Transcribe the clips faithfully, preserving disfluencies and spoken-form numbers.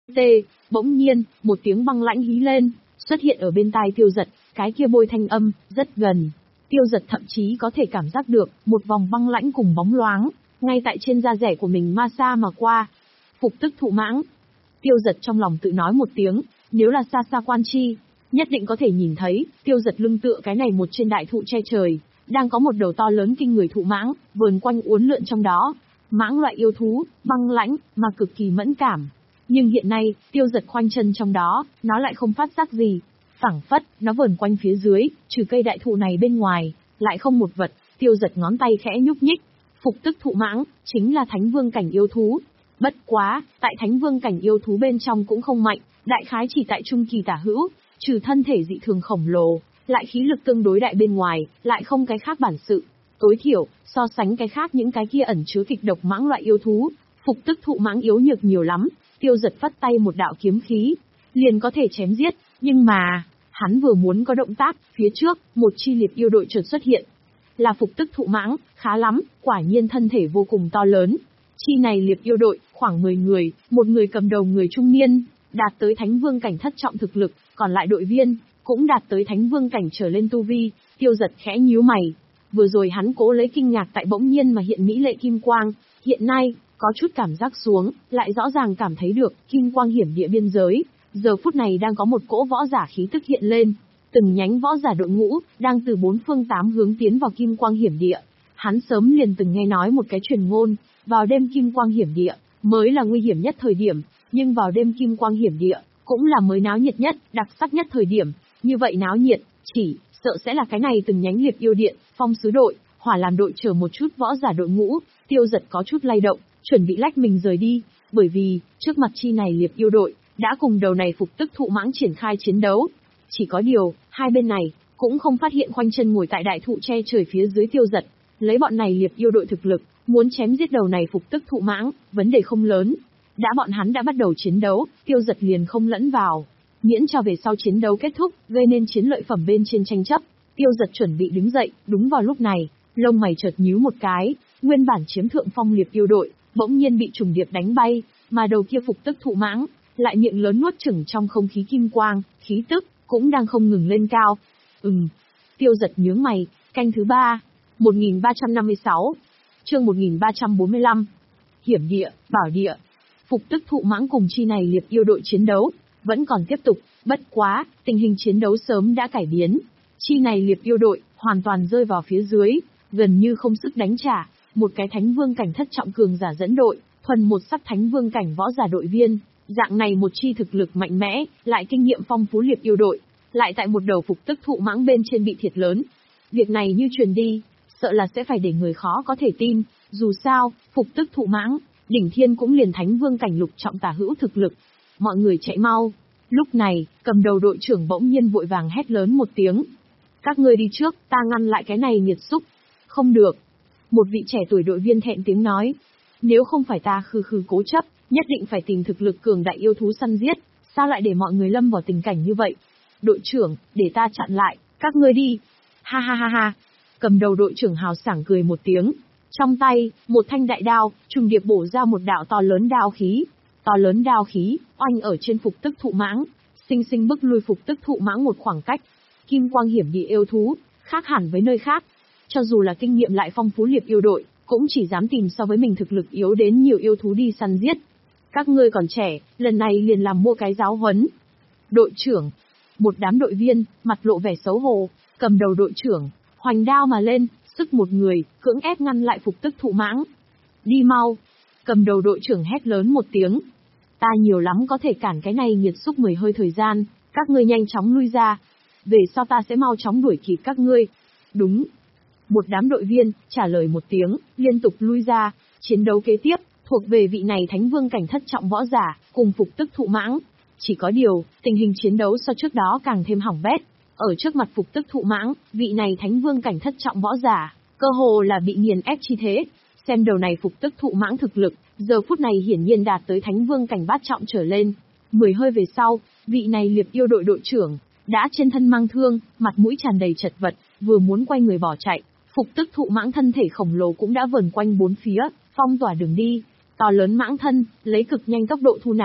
Tê, bỗng nhiên, một tiếng băng lãnh hí lên, xuất hiện ở bên tai Tiêu Dật, cái kia bôi thanh âm, rất gần. Tiêu Dật thậm chí có thể cảm giác được, một vòng băng lãnh cùng bóng loáng, ngay tại trên da rẻ của mình ma xa mà qua. Phục tức thụ mãng. Tiêu Dật trong lòng tự nói một tiếng, nếu là xa xa quan chi, nhất định có thể nhìn thấy, Tiêu Dật lưng tựa cái này một trên đại thụ che trời, đang có một đầu to lớn kinh người thụ mãng, vờn quanh uốn lượn trong đó. Mãng loại yêu thú, băng lãnh, mà cực kỳ mẫn cảm. Nhưng hiện nay, Tiêu Dật khoanh chân trong đó, nó lại không phát giác gì. Phảng phất, nó vờn quanh phía dưới, trừ cây đại thụ này bên ngoài, lại không một vật. Tiêu Dật ngón tay khẽ nhúc nhích. Phục tức thụ mãng, chính là thánh vương cảnh yêu thú. Bất quá, tại thánh vương cảnh yêu thú bên trong cũng không mạnh, đại khái chỉ tại trung kỳ tả hữu, trừ thân thể dị thường khổng lồ, lại khí lực tương đối đại bên ngoài, lại không cái khác bản sự. Tối thiểu, so sánh cái khác những cái kia ẩn chứa kịch độc mãng loại yêu thú, phục tức thụ mãng yếu nhược nhiều lắm. Tiêu Dật phất tay một đạo kiếm khí, liền có thể chém giết, nhưng mà, hắn vừa muốn có động tác, phía trước, một chi liệp yêu đội chợt xuất hiện. Là phục tức thụ mãng, khá lắm, quả nhiên thân thể vô cùng to lớn. Chi này liệp yêu đội, khoảng mười người, một người cầm đầu người trung niên, đạt tới thánh vương cảnh thất trọng thực lực, còn lại đội viên, cũng đạt tới thánh vương cảnh trở lên tu vi. Tiêu Dật khẽ nhíu mày. Vừa rồi hắn cố lấy kinh ngạc tại bỗng nhiên mà hiện mỹ lệ kim quang, hiện nay, có chút cảm giác xuống, lại rõ ràng cảm thấy được, kim quang hiểm địa biên giới, giờ phút này đang có một cỗ võ giả khí tức hiện lên. Từng nhánh võ giả đội ngũ, đang từ bốn phương tám hướng tiến vào kim quang hiểm địa. Hắn sớm liền từng nghe nói một cái truyền ngôn, vào đêm kim quang hiểm địa, mới là nguy hiểm nhất thời điểm, nhưng vào đêm kim quang hiểm địa, cũng là mới náo nhiệt nhất, đặc sắc nhất thời điểm. Như vậy náo nhiệt, chỉ, sợ sẽ là cái này từng nhánh liệp yêu điện, phong sứ đội, hỏa làm đội chờ một chút võ giả đội ngũ. Tiêu Dật có chút lay động, chuẩn bị lách mình rời đi, bởi vì, trước mặt chi này liệp yêu đội, đã cùng đầu này phục tức thụ mãng triển khai chiến đấu. Chỉ có điều, hai bên này, cũng không phát hiện khoanh chân ngồi tại đại thụ che trời phía dưới Tiêu Dật. Lấy bọn này liệp yêu đội thực lực, muốn chém giết đầu này phục tức thụ mãng, vấn đề không lớn. Đã bọn hắn đã bắt đầu chiến đấu, Tiêu Dật liền không lẫn vào. Miễn cho về sau chiến đấu kết thúc, gây nên chiến lợi phẩm bên trên tranh chấp. Tiêu Dật chuẩn bị đứng dậy, đúng vào lúc này, lông mày chợt nhíu một cái, nguyên bản chiếm thượng phong liệp yêu đội, bỗng nhiên bị trùng điệp đánh bay, mà đầu kia phục tức thụ mãng, lại miệng lớn nuốt chửng trong không khí kim quang, khí tức, cũng đang không ngừng lên cao. Ừm. Tiêu Dật nhướng mày, canh thứ ba, một nghìn ba trăm năm mươi sáu, chương một nghìn ba trăm bốn mươi lăm. Hiểm địa, bảo địa. Phục tức thụ mãng cùng chi này liệp yêu đội chiến đấu, vẫn còn tiếp tục, bất quá, tình hình chiến đấu sớm đã cải biến. Chi này liệp yêu đội, hoàn toàn rơi vào phía dưới, gần như không sức đánh trả, một cái thánh vương cảnh thất trọng cường giả dẫn đội, thuần một sắc thánh vương cảnh võ giả đội viên, dạng này một chi thực lực mạnh mẽ, lại kinh nghiệm phong phú liệp yêu đội, lại tại một đầu phục tức thụ mãng bên trên bị thiệt lớn. Việc này như truyền đi, sợ là sẽ phải để người khó có thể tin, dù sao, phục tức thụ mãng, đỉnh thiên cũng liền thánh vương cảnh lục trọng tả hữu thực lực. Mọi người chạy mau. Lúc này, cầm đầu đội trưởng bỗng nhiên vội vàng hét lớn một tiếng. Các ngươi đi trước, ta ngăn lại cái này nghiệt xúc. Không được. Một vị trẻ tuổi đội viên thẹn tiếng nói. Nếu không phải ta khư khư cố chấp, nhất định phải tìm thực lực cường đại yêu thú săn giết, sao lại để mọi người lâm vào tình cảnh như vậy? Đội trưởng, để ta chặn lại, các ngươi đi. Ha ha ha ha. Cầm đầu đội trưởng hào sảng cười một tiếng. Trong tay, một thanh đại đao, trùng điệp bổ ra một đạo to lớn đao khí. To lớn đao khí, oanh ở trên phục tức thụ mãng, sinh sinh bức lui phục tức thụ mãng một khoảng cách. Kim quang hiểm địa yêu thú, khác hẳn với nơi khác. Cho dù là kinh nghiệm lại phong phú liệp yêu đội, cũng chỉ dám tìm so với mình thực lực yếu đến nhiều yêu thú đi săn giết. Các ngươi còn trẻ, lần này liền làm mua cái giáo huấn. Đội trưởng, một đám đội viên, mặt lộ vẻ xấu hổ, cầm đầu đội trưởng, hoành đao mà lên, sức một người, cưỡng ép ngăn lại phục tức thụ mãng. Đi mau. Cầm đầu đội trưởng hét lớn một tiếng. Ta nhiều lắm có thể cản cái này nghiệt xúc mười hơi thời gian, các ngươi nhanh chóng lui ra. Về sau ta sẽ mau chóng đuổi kịp các ngươi. Đúng. Một đám đội viên, trả lời một tiếng, liên tục lui ra, chiến đấu kế tiếp, thuộc về vị này thánh vương cảnh thất trọng võ giả, cùng phục tức thụ mãng. Chỉ có điều, tình hình chiến đấu so trước đó càng thêm hỏng bét. Ở trước mặt phục tức thụ mãng, vị này thánh vương cảnh thất trọng võ giả, cơ hồ là bị nghiền ép chi thế. Xem đầu này phục tức thụ mãng thực lực, giờ phút này hiển nhiên đạt tới thánh vương cảnh bát trọng trở lên. Mười hơi về sau, vị này liệp yêu đội đội trưởng, đã trên thân mang thương, mặt mũi tràn đầy chật vật, vừa muốn quay người bỏ chạy. Phục tức thụ mãng thân thể khổng lồ cũng đã vờn quanh bốn phía, phong tỏa đường đi. To lớn mãng thân, lấy cực nhanh tốc độ thu nạp,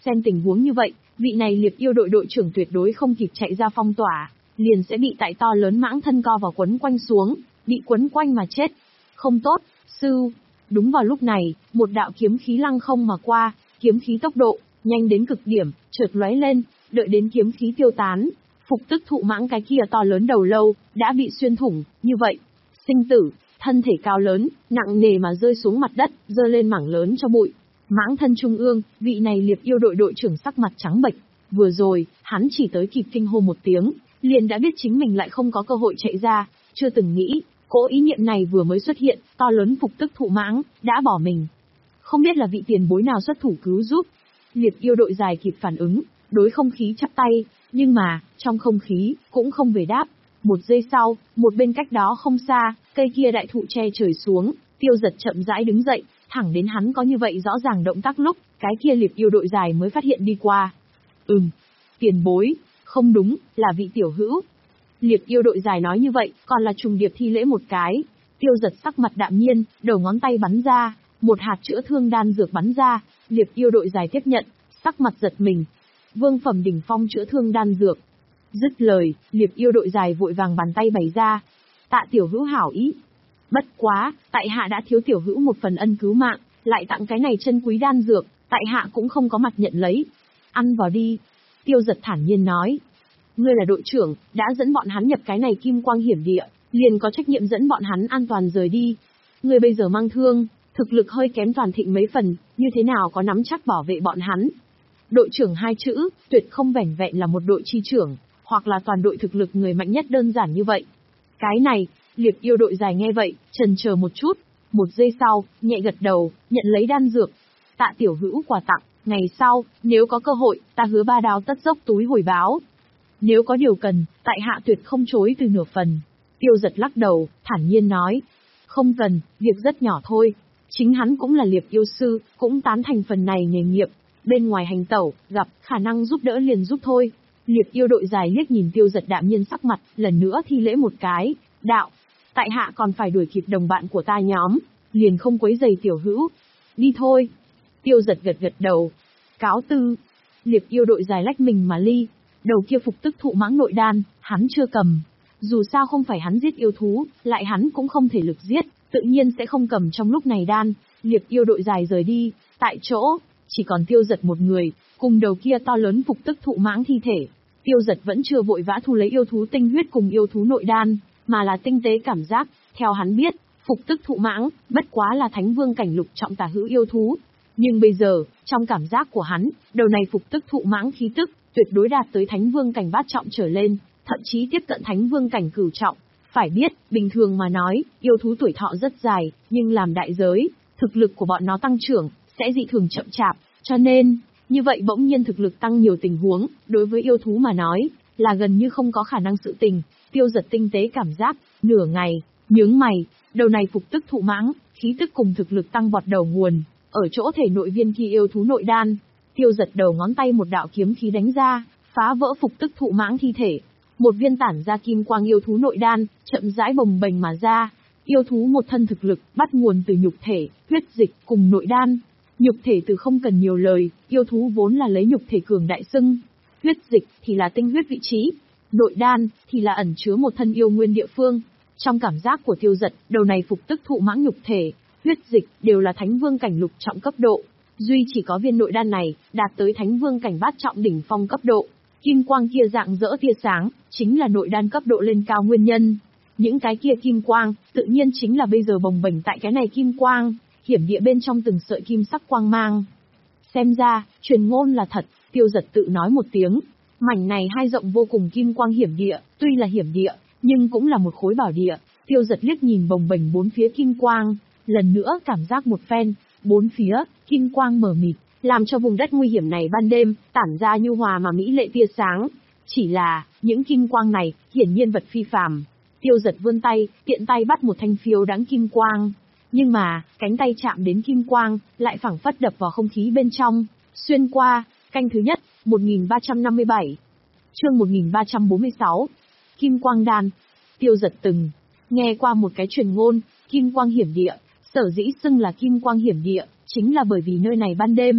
Xem tình huống như vậy, vị này liệp yêu đội đội trưởng tuyệt đối không kịp chạy ra phong tỏa, liền sẽ bị tại to lớn mãng thân co vào quấn quanh xuống, bị quấn quanh mà chết. Không tốt, sư. Đúng vào lúc này, một đạo kiếm khí lăng không mà qua, kiếm khí tốc độ nhanh đến cực điểm, chợt lóe lên, đợi đến kiếm khí tiêu tán, phục tức thụ mãng cái kia to lớn đầu lâu đã bị xuyên thủng, như vậy, sinh tử, thân thể cao lớn, nặng nề mà rơi xuống mặt đất, giơ lên mảng lớn cho bụi. Mãng thân trung ương, vị này liệp yêu đội đội trưởng sắc mặt trắng bệch, vừa rồi, hắn chỉ tới kịp kinh hô một tiếng, liền đã biết chính mình lại không có cơ hội chạy ra, chưa từng nghĩ, cỗ ý niệm này vừa mới xuất hiện, to lớn phục tức thụ mãng đã bỏ mình. Không biết là vị tiền bối nào xuất thủ cứu giúp. Liệp yêu đội dài kịp phản ứng, đối không khí chắp tay, nhưng mà, trong không khí, cũng không về đáp. Một giây sau, một bên cách đó không xa, cây kia đại thụ che trời xuống, Tiêu Giật chậm rãi đứng dậy, thẳng đến hắn có như vậy rõ ràng động tác lúc, cái kia liệp yêu đội dài mới phát hiện đi qua. Ừm, tiền bối, không đúng, là vị tiểu hữu. Liệp yêu đội dài nói như vậy, còn là trùng điệp thi lễ một cái. Tiêu Giật sắc mặt đạm nhiên, đầu ngón tay bắn ra, một hạt chữa thương đan dược bắn ra, liệp yêu đội dài tiếp nhận, sắc mặt giật mình. Vương phẩm đỉnh phong chữa thương đan dược. Dứt lời, liệp yêu đội dài vội vàng bàn tay bày ra. Tạ tiểu hữu hảo ý. Bất quá, tại hạ đã thiếu tiểu hữu một phần ân cứu mạng, lại tặng cái này chân quý đan dược, tại hạ cũng không có mặt nhận lấy. Ăn vào đi. Tiêu Giật thản nhiên nói. Ngươi là đội trưởng, đã dẫn bọn hắn nhập cái này kim quang hiểm địa, liền có trách nhiệm dẫn bọn hắn an toàn rời đi. Ngươi bây giờ mang thương, thực lực hơi kém toàn thịnh mấy phần, như thế nào có nắm chắc bảo vệ bọn hắn. Đội trưởng hai chữ, tuyệt không vẻn vẹn là một đội chi trưởng, hoặc là toàn đội thực lực người mạnh nhất đơn giản như vậy. Cái này, liệp yêu đội dài nghe vậy, chần chờ một chút, một giây sau, nhẹ gật đầu, nhận lấy đan dược. Tạ tiểu hữu quà tặng, ngày sau, nếu có cơ hội, ta hứa ba đao tất dốc túi hồi báo. Nếu có điều cần, tại hạ tuyệt không chối từ nửa phần. Tiêu Giật lắc đầu, thản nhiên nói. Không cần, việc rất nhỏ thôi. Chính hắn cũng là liệp yêu sư, cũng tán thành phần này nghề nghiệp. Bên ngoài hành tẩu, gặp, khả năng giúp đỡ liền giúp thôi. Liệp yêu đội dài liếc nhìn Tiêu Giật đạm nhiên sắc mặt, lần nữa thi lễ một cái. Đạo, tại hạ còn phải đuổi kịp đồng bạn của ta nhóm, liền không quấy giày tiểu hữu. Đi thôi. Tiêu Giật gật gật đầu. Cáo tư. Liệp yêu đội dài lách mình mà ly. Đầu kia phục tức thụ mãng nội đan, hắn chưa cầm. Dù sao không phải hắn giết yêu thú, lại hắn cũng không thể lực giết, tự nhiên sẽ không cầm trong lúc này đan. Liệp yêu đội dài rời đi, tại chỗ, chỉ còn Tiêu Giật một người, cùng đầu kia to lớn phục tức thụ mãng thi thể. Tiêu Giật vẫn chưa vội vã thu lấy yêu thú tinh huyết cùng yêu thú nội đan, mà là tinh tế cảm giác, theo hắn biết, phục tức thụ mãng, bất quá là thánh vương cảnh lục trọng tả hữu yêu thú. Nhưng bây giờ, trong cảm giác của hắn, đầu này phục tức thụ mãng khí tức, tuyệt đối đạt tới thánh vương cảnh bát trọng trở lên, thậm chí tiếp cận thánh vương cảnh cửu trọng. Phải biết, bình thường mà nói, yêu thú tuổi thọ rất dài, nhưng làm đại giới, thực lực của bọn nó tăng trưởng, sẽ dị thường chậm chạp, cho nên, như vậy bỗng nhiên thực lực tăng nhiều tình huống, đối với yêu thú mà nói, là gần như không có khả năng sự tình. Tiêu Giật tinh tế cảm giác, nửa ngày, nhướng mày, đầu này phục tức thụ mãng, khí tức cùng thực lực tăng vọt đầu nguồn, ở chỗ thể nội viên kia yêu thú nội đan. Tiêu Giật đầu ngón tay một đạo kiếm khí đánh ra, phá vỡ phục tức thụ mãng thi thể. Một viên tản ra kim quang yêu thú nội đan, chậm rãi bồng bềnh mà ra. Yêu thú một thân thực lực, bắt nguồn từ nhục thể, huyết dịch cùng nội đan. Nhục thể từ không cần nhiều lời, yêu thú vốn là lấy nhục thể cường đại xưng. Huyết dịch thì là tinh huyết vị trí, nội đan thì là ẩn chứa một thân yêu nguyên địa phương. Trong cảm giác của Tiêu Giật, đầu này phục tức thụ mãng nhục thể, huyết dịch đều là thánh vương cảnh lục trọng cấp độ. Duy chỉ có viên nội đan này, đạt tới thánh vương cảnh bát trọng đỉnh phong cấp độ. Kim quang kia dạng dỡ tia sáng, chính là nội đan cấp độ lên cao nguyên nhân. Những cái kia kim quang, tự nhiên chính là bây giờ bồng bềnh tại cái này kim quang, hiểm địa bên trong từng sợi kim sắc quang mang. Xem ra, truyền ngôn là thật, Tiêu Giật tự nói một tiếng. Mảnh này hai rộng vô cùng kim quang hiểm địa, tuy là hiểm địa, nhưng cũng là một khối bảo địa. Tiêu Giật liếc nhìn bồng bềnh bốn phía kim quang, lần nữa cảm giác một phen, bốn phía, kim quang mờ mịt, làm cho vùng đất nguy hiểm này ban đêm, tản ra nhu hòa mà mỹ lệ tia sáng. Chỉ là, những kim quang này, hiển nhiên vật phi phàm. Tiêu Giật vươn tay, tiện tay bắt một thanh phiêu đáng kim quang. Nhưng mà, cánh tay chạm đến kim quang, lại phảng phất đập vào không khí bên trong, xuyên qua, canh thứ nhất, một nghìn ba trăm năm mươi bảy. Chương một nghìn ba trăm bốn mươi sáu. Kim quang đan. Tiêu Giật từng nghe qua một cái truyền ngôn, kim quang hiểm địa, sở dĩ xưng là kim quang hiểm địa, chính là bởi vì nơi này ban đêm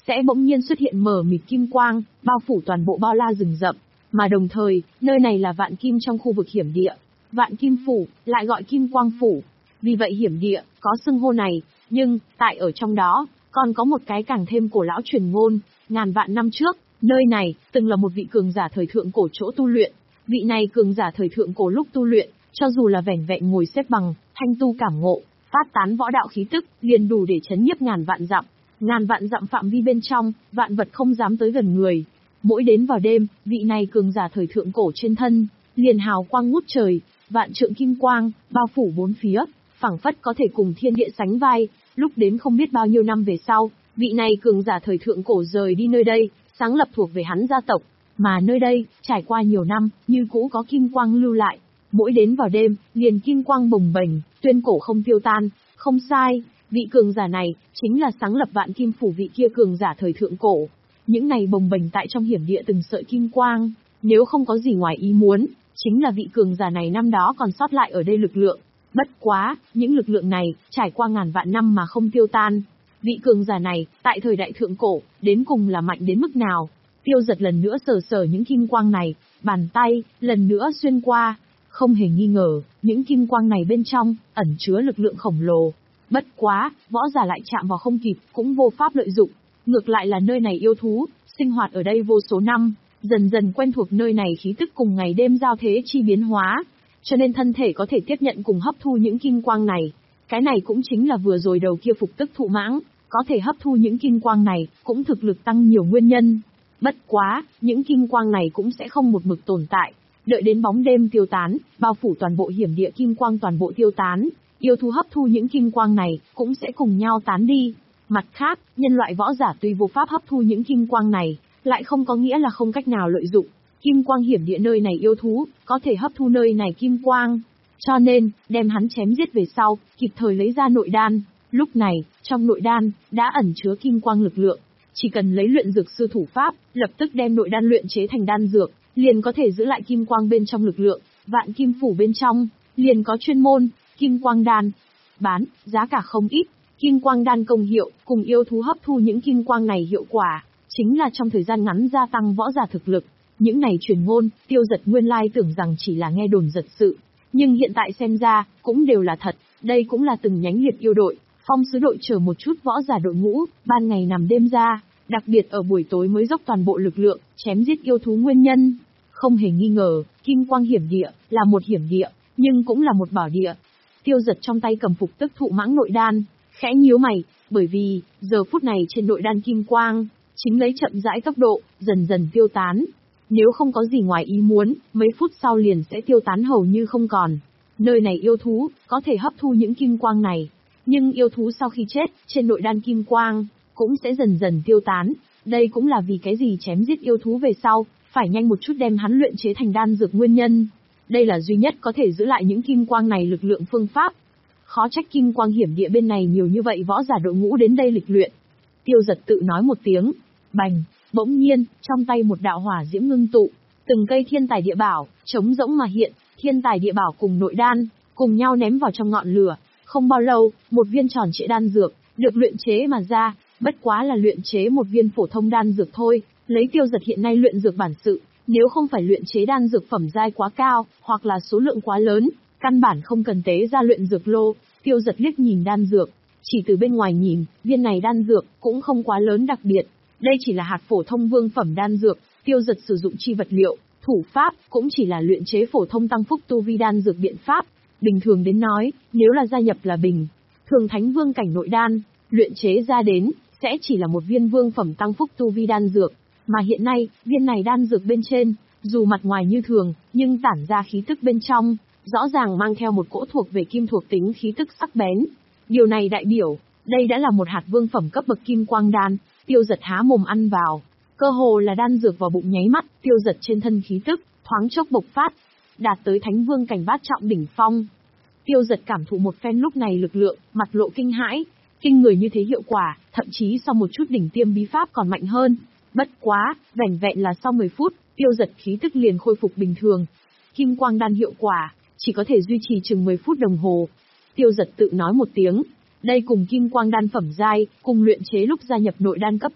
sẽ bỗng nhiên xuất hiện mờ mịt kim quang, bao phủ toàn bộ bao la rừng rậm, mà đồng thời, nơi này là vạn kim trong khu vực hiểm địa. Vạn kim phủ, lại gọi kim quang phủ. Vì vậy hiểm địa, có xưng hô này, nhưng, tại ở trong đó, còn có một cái càng thêm cổ lão truyền ngôn, ngàn vạn năm trước, nơi này, từng là một vị cường giả thời thượng cổ chỗ tu luyện. Vị này cường giả thời thượng cổ lúc tu luyện, cho dù là vẻn vẹn ngồi xếp bằng, thanh tu cảm ngộ, phát tán võ đạo khí tức, liền đủ để chấn nhiếp ngàn vạn dặm. Ngàn vạn dặm phạm vi bên trong, vạn vật không dám tới gần người. Mỗi đến vào đêm, vị này cường giả thời thượng cổ trên thân, liền hào quang ngút trời, vạn trượng kim quang, bao phủ bốn phía, phảng phất có thể cùng thiên địa sánh vai. Lúc đến không biết bao nhiêu năm về sau, vị này cường giả thời thượng cổ rời đi nơi đây, sáng lập thuộc về hắn gia tộc, mà nơi đây, trải qua nhiều năm, như cũ có kim quang lưu lại. Mỗi đến vào đêm, liền kim quang bồng bềnh, tuyên cổ không tiêu tan. Không sai, vị cường giả này, chính là sáng lập vạn kim phủ vị kia cường giả thời thượng cổ. Những này bồng bềnh tại trong hiểm địa từng sợi kim quang, nếu không có gì ngoài ý muốn, chính là vị cường giả này năm đó còn sót lại ở đây lực lượng. Bất quá, những lực lượng này, trải qua ngàn vạn năm mà không tiêu tan. Vị cường giả này, tại thời đại thượng cổ, đến cùng là mạnh đến mức nào? Tiêu Giật lần nữa sờ sờ những kim quang này, bàn tay, lần nữa xuyên qua. Không hề nghi ngờ, những kim quang này bên trong, ẩn chứa lực lượng khổng lồ. Bất quá, võ giả lại chạm vào không kịp, cũng vô pháp lợi dụng. Ngược lại là nơi này yêu thú, sinh hoạt ở đây vô số năm, dần dần quen thuộc nơi này khí tức cùng ngày đêm giao thế chi biến hóa, cho nên thân thể có thể tiếp nhận cùng hấp thu những kim quang này. Cái này cũng chính là vừa rồi đầu kia phục tức thụ mãng, có thể hấp thu những kim quang này, cũng thực lực tăng nhiều nguyên nhân. Bất quá, những kim quang này cũng sẽ không một mực tồn tại. Đợi đến bóng đêm tiêu tán, bao phủ toàn bộ hiểm địa kim quang toàn bộ tiêu tán, yêu thú hấp thu những kim quang này, cũng sẽ cùng nhau tán đi. Mặt khác, nhân loại võ giả tuy vô pháp hấp thu những kim quang này, lại không có nghĩa là không cách nào lợi dụng. Kim quang hiểm địa nơi này yêu thú, có thể hấp thu nơi này kim quang. Cho nên, đem hắn chém giết về sau, kịp thời lấy ra nội đan. Lúc này, trong nội đan, đã ẩn chứa kim quang lực lượng. Chỉ cần lấy luyện dược sư thủ pháp, lập tức đem nội đan luyện chế thành đan dược, liền có thể giữ lại kim quang bên trong lực lượng. Vạn kim phủ bên trong, liền có chuyên môn, kim quang đan. Bán, giá cả không ít. Kim quang đan công hiệu, cùng yêu thú hấp thu những kim quang này hiệu quả, chính là trong thời gian ngắn gia tăng võ giả thực lực. Những này truyền ngôn, Tiêu Giật nguyên lai tưởng rằng chỉ là nghe đồn giật sự, nhưng hiện tại xem ra, cũng đều là thật. Đây cũng là từng nhánh liệt yêu đội, phong sứ đội chở một chút võ giả đội ngũ, ban ngày nằm đêm ra, đặc biệt ở buổi tối mới dốc toàn bộ lực lượng, chém giết yêu thú nguyên nhân. Không hề nghi ngờ, kim quang hiểm địa, là một hiểm địa, nhưng cũng là một bảo địa. Tiêu Giật trong tay cầm phục tức thụ mãng nội đan, khẽ nhíu mày, bởi vì, giờ phút này trên nội đan kim quang, chính lấy chậm rãi tốc độ, dần dần tiêu tán. Nếu không có gì ngoài ý muốn, mấy phút sau liền sẽ tiêu tán hầu như không còn. Nơi này yêu thú, có thể hấp thu những kim quang này. Nhưng yêu thú sau khi chết, trên nội đan kim quang, cũng sẽ dần dần tiêu tán. Đây cũng là vì cái gì chém giết yêu thú về sau, phải nhanh một chút đem hắn luyện chế thành đan dược nguyên nhân. Đây là duy nhất có thể giữ lại những kim quang này lực lượng phương pháp. Khó trách kim quang hiểm địa bên này nhiều như vậy võ giả đội ngũ đến đây lịch luyện. Tiêu Giật tự nói một tiếng, bành, bỗng nhiên, trong tay một đạo hỏa diễm ngưng tụ, từng cây thiên tài địa bảo, trống rỗng mà hiện, thiên tài địa bảo cùng nội đan, cùng nhau ném vào trong ngọn lửa. Không bao lâu, một viên tròn trịa đan dược, được luyện chế mà ra, bất quá là luyện chế một viên phổ thông đan dược thôi, lấy Tiêu Giật hiện nay luyện dược bản sự, nếu không phải luyện chế đan dược phẩm giai quá cao, hoặc là số lượng quá lớn, căn bản không cần tế ra luyện dược lô. Tiêu Giật liếc nhìn đan dược, chỉ từ bên ngoài nhìn, viên này đan dược cũng không quá lớn đặc biệt, đây chỉ là hạt phổ thông vương phẩm đan dược. Tiêu Giật sử dụng chi vật liệu, thủ pháp cũng chỉ là luyện chế phổ thông tăng phúc tu vi đan dược biện pháp. Bình thường đến nói, nếu là gia nhập là bình thường thánh vương cảnh nội đan, luyện chế ra đến sẽ chỉ là một viên vương phẩm tăng phúc tu vi đan dược, mà hiện nay, viên này đan dược bên trên, dù mặt ngoài như thường, nhưng tản ra khí tức bên trong, rõ ràng mang theo một cỗ thuộc về kim thuộc tính khí tức sắc bén. Điều này đại biểu, đây đã là một hạt vương phẩm cấp bậc kim quang đan. Tiêu Giật há mồm ăn vào, cơ hồ là đan dược vào bụng nháy mắt, Tiêu Giật trên thân khí tức thoáng chốc bộc phát, đạt tới thánh vương cảnh bát trọng đỉnh phong. Tiêu Giật cảm thụ một phen lúc này lực lượng, mặt lộ kinh hãi, kinh người như thế hiệu quả, thậm chí sau một chút đỉnh tiêm bí pháp còn mạnh hơn. Bất quá, vẻn vẹn là sau mười phút, Tiêu Giật khí tức liền khôi phục bình thường. Kim quang đan hiệu quả, chỉ có thể duy trì chừng mười phút đồng hồ. Tiêu Giật tự nói một tiếng, đây cùng kim quang đan phẩm giai, cùng luyện chế lúc gia nhập nội đan cấp độ,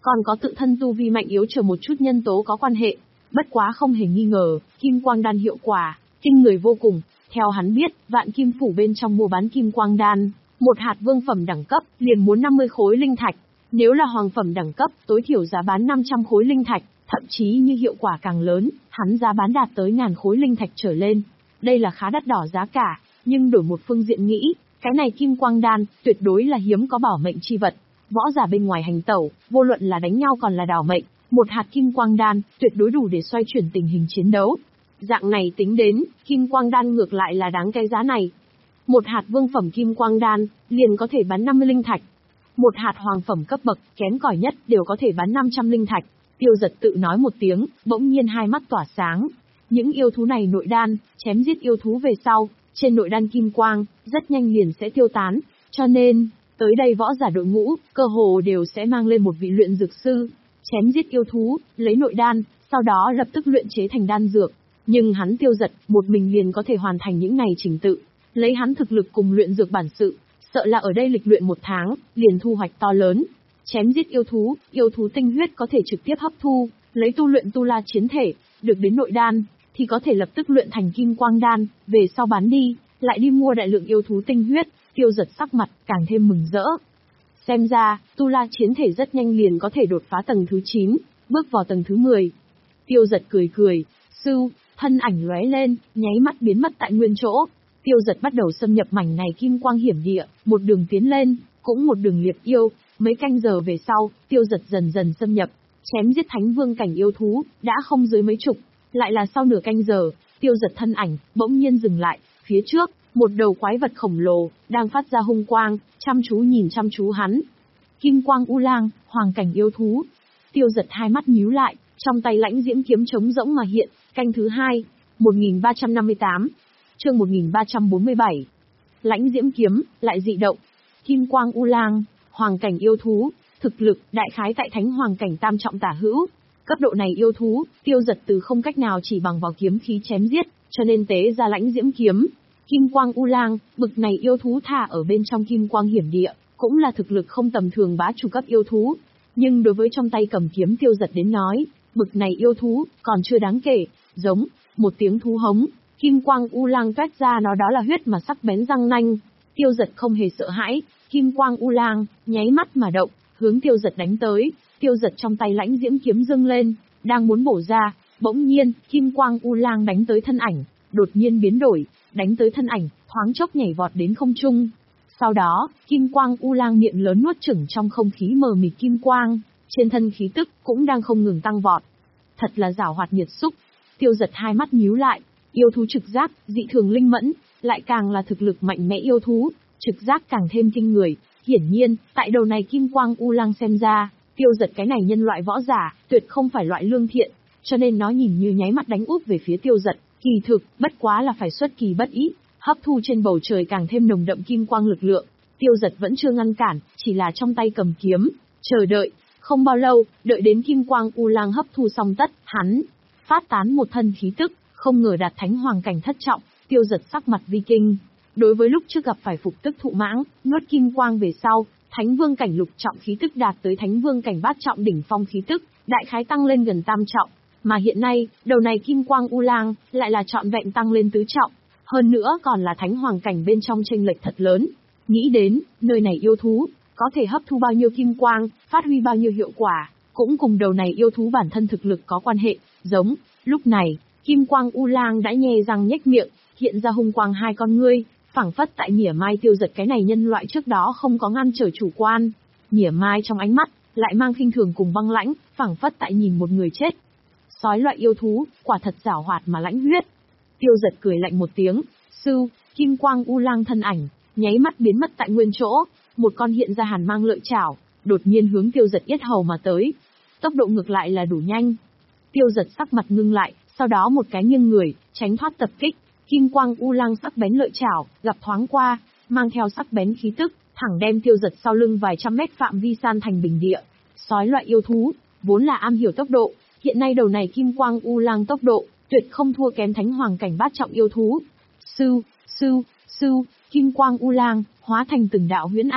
còn có tự thân tu vi mạnh yếu chờ một chút nhân tố có quan hệ. Bất quá không hề nghi ngờ, kim quang đan hiệu quả kinh người vô cùng. Theo hắn biết, vạn kim phủ bên trong mua bán kim quang đan, một hạt vương phẩm đẳng cấp liền muốn năm mươi khối linh thạch. Nếu là hoàng phẩm đẳng cấp, tối thiểu giá bán năm trăm khối linh thạch, thậm chí như hiệu quả càng lớn, hắn giá bán đạt tới ngàn khối linh thạch trở lên. Đây là khá đắt đỏ giá cả, nhưng đổi một phương diện nghĩ, cái này kim quang đan tuyệt đối là hiếm có bảo mệnh chi vật. Võ giả bên ngoài hành tẩu, vô luận là đánh nhau còn là đào mệnh, một hạt kim quang đan tuyệt đối đủ để xoay chuyển tình hình chiến đấu. Dạng này tính đến, kim quang đan ngược lại là đáng cái giá này. Một hạt vương phẩm kim quang đan liền có thể bán năm mươi linh thạch. Một hạt hoàng phẩm cấp bậc kém cỏi nhất đều có thể bán năm trăm linh thạch. Tiêu Giật tự nói một tiếng, bỗng nhiên hai mắt tỏa sáng. Những yêu thú này nội đan, chém giết yêu thú về sau, trên nội đan kim quang, rất nhanh liền sẽ tiêu tán. Cho nên, tới đây võ giả đội ngũ, cơ hồ đều sẽ mang lên một vị luyện dược sư. Chém giết yêu thú, lấy nội đan, sau đó lập tức luyện chế thành đan dược. Nhưng hắn Tiêu Giật, một mình liền có thể hoàn thành những này trình tự. Lấy hắn thực lực cùng luyện dược bản sự, sợ là ở đây lịch luyện một tháng, liền thu hoạch to lớn. Chém giết yêu thú, yêu thú tinh huyết có thể trực tiếp hấp thu, lấy tu luyện tu la chiến thể, được đến nội đan, thì có thể lập tức luyện thành kim quang đan, về sau bán đi, lại đi mua đại lượng yêu thú tinh huyết. Tiêu Giật sắc mặt càng thêm mừng rỡ. Xem ra, tu la chiến thể rất nhanh liền có thể đột phá tầng thứ chín, bước vào tầng thứ mười. Tiêu Giật cười cười, sưu, thân ảnh lóe lên, nháy mắt biến mất tại nguyên chỗ. Tiêu Giật bắt đầu xâm nhập mảnh này kim quang hiểm địa, một đường tiến lên, cũng một đường liệp yêu. Mấy canh giờ về sau, Tiêu Giật dần dần xâm nhập, chém giết thánh vương cảnh yêu thú, đã không dưới mấy chục. Lại là sau nửa canh giờ, Tiêu Giật thân ảnh bỗng nhiên dừng lại, phía trước, một đầu quái vật khổng lồ đang phát ra hung quang, chăm chú nhìn chăm chú hắn. Kim quang u lang, hoàng cảnh yêu thú. Tiêu Giật hai mắt nhíu lại, trong tay lãnh diễm kiếm trống rỗng mà hiện. Canh thứ hai, một nghìn ba trăm năm mươi tám, chương một nghìn ba trăm bốn mươi bảy. Lãnh diễm kiếm lại dị động. Kim quang u lang, hoàng cảnh yêu thú, thực lực đại khái tại thánh hoàng cảnh tam trọng tả hữu. Cấp độ này yêu thú, Tiêu Giật từ không cách nào chỉ bằng vào kiếm khí chém giết, cho nên tế ra lãnh diễm kiếm. Kim quang u lang, bực này yêu thú thả ở bên trong kim quang hiểm địa, cũng là thực lực không tầm thường bá chủ cấp yêu thú. Nhưng đối với trong tay cầm kiếm Tiêu Giật đến nói, bực này yêu thú còn chưa đáng kể. Giống một tiếng thú hống, kim quang u lang toét ra nó đó là huyết mà sắc bén răng nanh. Tiêu Giật không hề sợ hãi, kim quang u lang nháy mắt mà động, hướng Tiêu Giật đánh tới. Tiêu Giật trong tay lãnh diễm kiếm dâng lên, đang muốn bổ ra, bỗng nhiên kim quang u lang đánh tới thân ảnh, đột nhiên biến đổi, đánh tới thân ảnh, thoáng chốc nhảy vọt đến không trung. Sau đó, kim quang u lang miệng lớn nuốt chửng trong không khí mờ mịt kim quang, trên thân khí tức cũng đang không ngừng tăng vọt. Thật là giảo hoạt nhiệt xúc. Tiêu Giật hai mắt nhíu lại, yêu thú trực giác, dị thường linh mẫn, lại càng là thực lực mạnh mẽ yêu thú, trực giác càng thêm kinh người. Hiển nhiên, tại đầu này kim quang u lang xem ra, Tiêu Giật cái này nhân loại võ giả, tuyệt không phải loại lương thiện, cho nên nó nhìn như nháy mắt đánh úp về phía Tiêu Giật, kỳ thực, bất quá là phải xuất kỳ bất ý, hấp thu trên bầu trời càng thêm nồng đậm kim quang lực lượng. Tiêu Giật vẫn chưa ngăn cản, chỉ là trong tay cầm kiếm, chờ đợi. Không bao lâu, đợi đến kim quang u lang hấp thu xong tất, hắn phát tán một thân khí tức, không ngờ đạt thánh hoàng cảnh thất trọng. Tiêu Giật sắc mặt vi kinh. Đối với lúc trước gặp phải phục tức thụ mãng, nuốt kim quang về sau, thánh vương cảnh lục trọng khí tức đạt tới thánh vương cảnh bát trọng đỉnh phong khí tức, đại khái tăng lên gần tam trọng. Mà hiện nay, đầu này kim quang u lang lại là trọn vẹn tăng lên tứ trọng, hơn nữa còn là thánh hoàng cảnh bên trong chênh lệch thật lớn. Nghĩ đến, nơi này yêu thú có thể hấp thu bao nhiêu kim quang, phát huy bao nhiêu hiệu quả, cũng cùng đầu này yêu thú bản thân thực lực có quan hệ. Giống, lúc này, kim quang u lang đã nhe răng nhếch miệng, hiện ra hung quang hai con ngươi, phảng phất tại mỉa mai Tiêu Giật cái này nhân loại trước đó không có ngăn trở chủ quan. Mỉa mai trong ánh mắt lại mang khinh thường cùng băng lãnh, phảng phất tại nhìn một người chết. Sói loại yêu thú, quả thật giảo hoạt mà lãnh huyết. Tiêu Giật cười lạnh một tiếng, sưu, kim quang u lang thân ảnh nháy mắt biến mất tại nguyên chỗ, một con hiện ra hàn mang lợi chảo, đột nhiên hướng Tiêu Giật yết hầu mà tới. Tốc độ ngược lại là đủ nhanh. Tiêu Giật sắc mặt ngưng lại, sau đó một cái nghiêng người, tránh thoát tập kích. Kim quang u lang sắc bén lợi chảo, gặp thoáng qua, mang theo sắc bén khí tức, thẳng đem Tiêu Giật sau lưng vài trăm mét phạm vi san thành bình địa. Sói loại yêu thú, vốn là am hiểu tốc độ, hiện nay đầu này kim quang u lang tốc độ, tuyệt không thua kém thánh hoàng cảnh bát trọng yêu thú. Sưu, sưu, sưu, kim quang u lang, hóa thành từng đạo huyễn ảnh,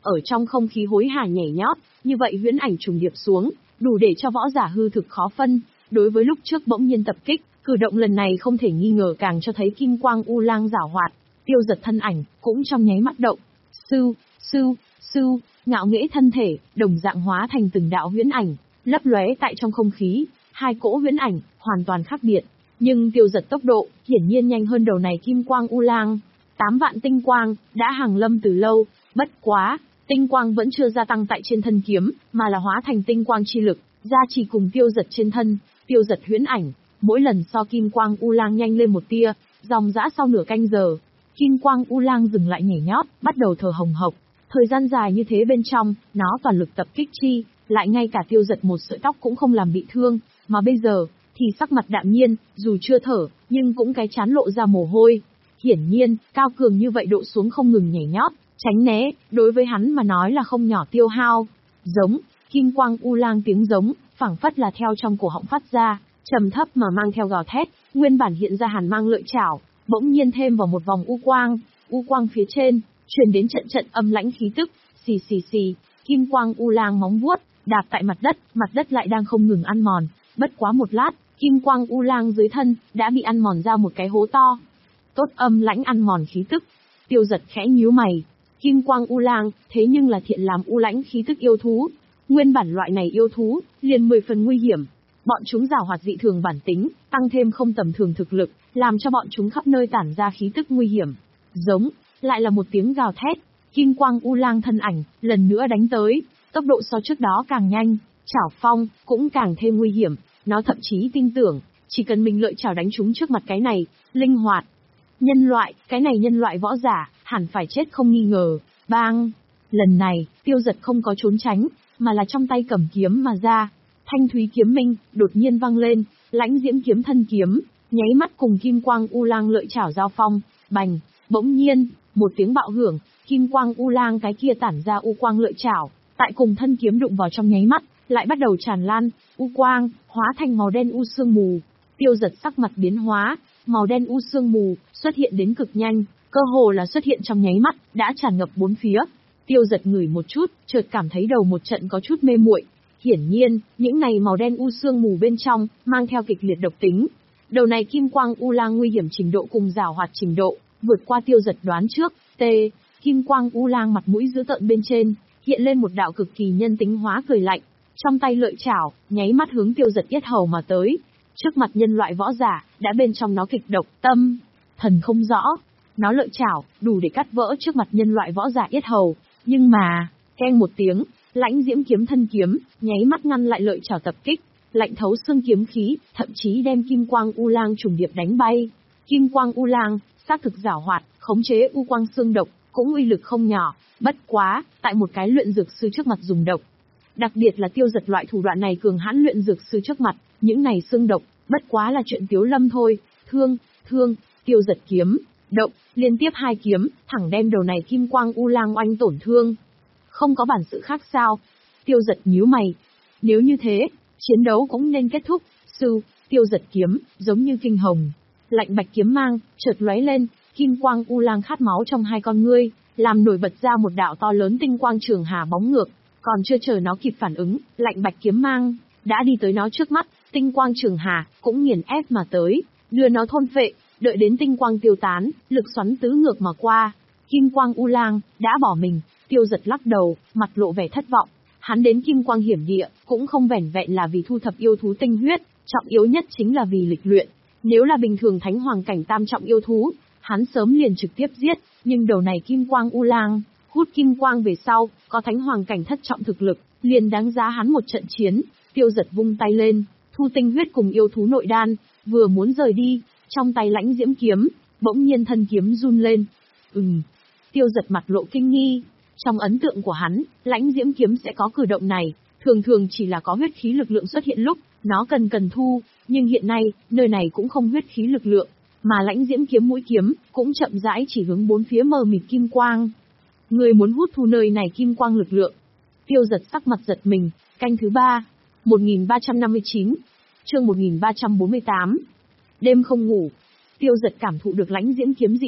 ở trong không khí hối hả nhảy nhót, như vậy huyễn ảnh trùng điệp xuống, đủ để cho võ giả hư thực khó phân. Đối với lúc trước bỗng nhiên tập kích, cử động lần này không thể nghi ngờ càng cho thấy kim quang u lang giảo hoạt. Tiêu Giật thân ảnh cũng trong nháy mắt động, sưu, sưu, sưu, ngạo nghễ thân thể, đồng dạng hóa thành từng đạo huyễn ảnh, lấp lóe tại trong không khí. Hai cỗ huyễn ảnh hoàn toàn khác biệt, nhưng Tiêu Giật tốc độ hiển nhiên nhanh hơn đầu này kim quang u lang. Tám vạn tinh quang đã hàng lâm từ lâu, bất quá, tinh quang vẫn chưa gia tăng tại trên thân kiếm, mà là hóa thành tinh quang chi lực, gia trì cùng Tiêu Giật trên thân. Tiêu Giật huyễn ảnh, mỗi lần so kim quang u lang nhanh lên một tia, dòng dã sau nửa canh giờ, kim quang u lang dừng lại nhảy nhót, bắt đầu thở hồng hộc. Thời gian dài như thế bên trong, nó toàn lực tập kích chi, lại ngay cả Tiêu Giật một sợi tóc cũng không làm bị thương, mà bây giờ thì sắc mặt đạm nhiên, dù chưa thở, nhưng cũng cái chán lộ ra mồ hôi. Hiển nhiên, cao cường như vậy độ xuống không ngừng nhảy nhót, tránh né, đối với hắn mà nói là không nhỏ tiêu hao. Giống, kim quang u lang tiếng giống, phảng phất là theo trong cổ họng phát ra, trầm thấp mà mang theo gào thét, nguyên bản hiện ra hàn mang lợi chảo, bỗng nhiên thêm vào một vòng u quang, u quang phía trên, truyền đến trận trận âm lãnh khí tức, xì xì xì, kim quang u lang móng vuốt, đạp tại mặt đất, mặt đất lại đang không ngừng ăn mòn, bất quá một lát, kim quang u lang dưới thân, đã bị ăn mòn ra một cái hố to. Tốt âm lãnh ăn mòn khí tức, Tiêu Giật khẽ nhíu mày, kim quang u lang, thế nhưng là thiện làm u lãnh khí tức yêu thú. Nguyên bản loại này yêu thú, liền mười phần nguy hiểm. Bọn chúng giảo hoạt dị thường bản tính, tăng thêm không tầm thường thực lực, làm cho bọn chúng khắp nơi tản ra khí tức nguy hiểm. Giống, lại là một tiếng gào thét, kim quang u lang thân ảnh, lần nữa đánh tới, tốc độ so trước đó càng nhanh, chảo phong, cũng càng thêm nguy hiểm. Nó thậm chí tin tưởng, chỉ cần mình lợi chảo đánh chúng trước mặt cái này, linh hoạt. Nhân loại, cái này nhân loại võ giả, hẳn phải chết không nghi ngờ. Bang! Lần này, Tiêu Giật không có trốn tránh, mà là trong tay cầm kiếm mà ra. Thanh thúy kiếm minh, đột nhiên vang lên, lãnh diễm kiếm thân kiếm, nháy mắt cùng kim quang u lang lợi chảo giao phong, bành, bỗng nhiên, một tiếng bạo hưởng, kim quang u lang cái kia tản ra u quang lợi chảo, tại cùng thân kiếm đụng vào trong nháy mắt, lại bắt đầu tràn lan, u quang, hóa thành màu đen u sương mù. Tiêu Giật sắc mặt biến hóa, màu đen u sương mù, xuất hiện đến cực nhanh, cơ hồ là xuất hiện trong nháy mắt, đã tràn ngập bốn phía. Tiêu Giật ngửi một chút, chợt cảm thấy đầu một trận có chút mê muội. Hiển nhiên, những này màu đen u sương mù bên trong, mang theo kịch liệt độc tính. Đầu này kim quang u lang nguy hiểm trình độ cùng giảo hoạt trình độ, vượt qua Tiêu Giật đoán trước. T. Kim quang u lang mặt mũi dữ tợn bên trên, hiện lên một đạo cực kỳ nhân tính hóa cười lạnh. Trong tay lợi chảo, nháy mắt hướng Tiêu Giật yết hầu mà tới. Trước mặt nhân loại võ giả, đã bên trong nó kịch độc, tâm, thần không rõ. Nó lợi chảo, đủ để cắt vỡ trước mặt nhân loại võ giả yết hầu. Nhưng mà, keng một tiếng, lãnh diễm kiếm thân kiếm, nháy mắt ngăn lại lợi chảo tập kích, lạnh thấu xương kiếm khí, thậm chí đem kim quang u lang trùng điệp đánh bay. Kim quang u lang, xác thực giảo hoạt, khống chế u quang xương độc, cũng uy lực không nhỏ, bất quá, tại một cái luyện dược sư trước mặt dùng độc. Đặc biệt là Tiêu Giật loại thủ đoạn này cường hãn luyện dược sư trước mặt, những này xương độc, bất quá là chuyện tiếu lâm thôi. Thương, thương, Tiêu Giật kiếm, động, liên tiếp hai kiếm, thẳng đem đầu này kim quang u lang oanh tổn thương. Không có bản sự khác sao? Tiêu Giật nhíu mày. Nếu như thế, chiến đấu cũng nên kết thúc. Sư, Tiêu Giật kiếm, giống như kinh hồng. Lạnh bạch kiếm mang, chợt lóe lên, kim quang u lang khát máu trong hai con ngươi, làm nổi bật ra một đạo to lớn tinh quang trường hà bóng ngược. Còn chưa chờ nó kịp phản ứng, lạnh bạch kiếm mang, đã đi tới nó trước mắt, tinh quang trường hà, cũng nghiền ép mà tới, đưa nó thôn phệ, đợi đến tinh quang tiêu tán, lực xoắn tứ ngược mà qua. Kim quang u lang, đã bỏ mình. Tiêu Giật lắc đầu, mặt lộ vẻ thất vọng. Hắn đến kim quang hiểm địa, cũng không vẻn vẹn là vì thu thập yêu thú tinh huyết, trọng yếu nhất chính là vì lịch luyện. Nếu là bình thường thánh hoàng cảnh tam trọng yêu thú, hắn sớm liền trực tiếp giết, nhưng đầu này kim quang u lang, hút kim quang về sau, có thánh hoàng cảnh thất trọng thực lực, liền đáng giá hắn một trận chiến. Tiêu Giật vung tay lên, thu tinh huyết cùng yêu thú nội đan, vừa muốn rời đi, trong tay lãnh diễm kiếm, bỗng nhiên thân kiếm run lên. Ừm. Tiêu Giật mặt lộ kinh nghi. Trong ấn tượng của hắn, lãnh diễm kiếm sẽ có cử động này, thường thường chỉ là có huyết khí lực lượng xuất hiện lúc, nó cần cần thu, nhưng hiện nay, nơi này cũng không huyết khí lực lượng, mà lãnh diễm kiếm mũi kiếm, cũng chậm rãi chỉ hướng bốn phía mờ mịt kim quang. Người muốn hút thu nơi này kim quang lực lượng. Tiêu Giật sắc mặt giật mình, canh thứ ba, một nghìn ba trăm năm mươi chín, chương một nghìn ba trăm bốn mươi tám. Đêm không ngủ, Tiêu Giật cảm thụ được lãnh diễm kiếm dị động,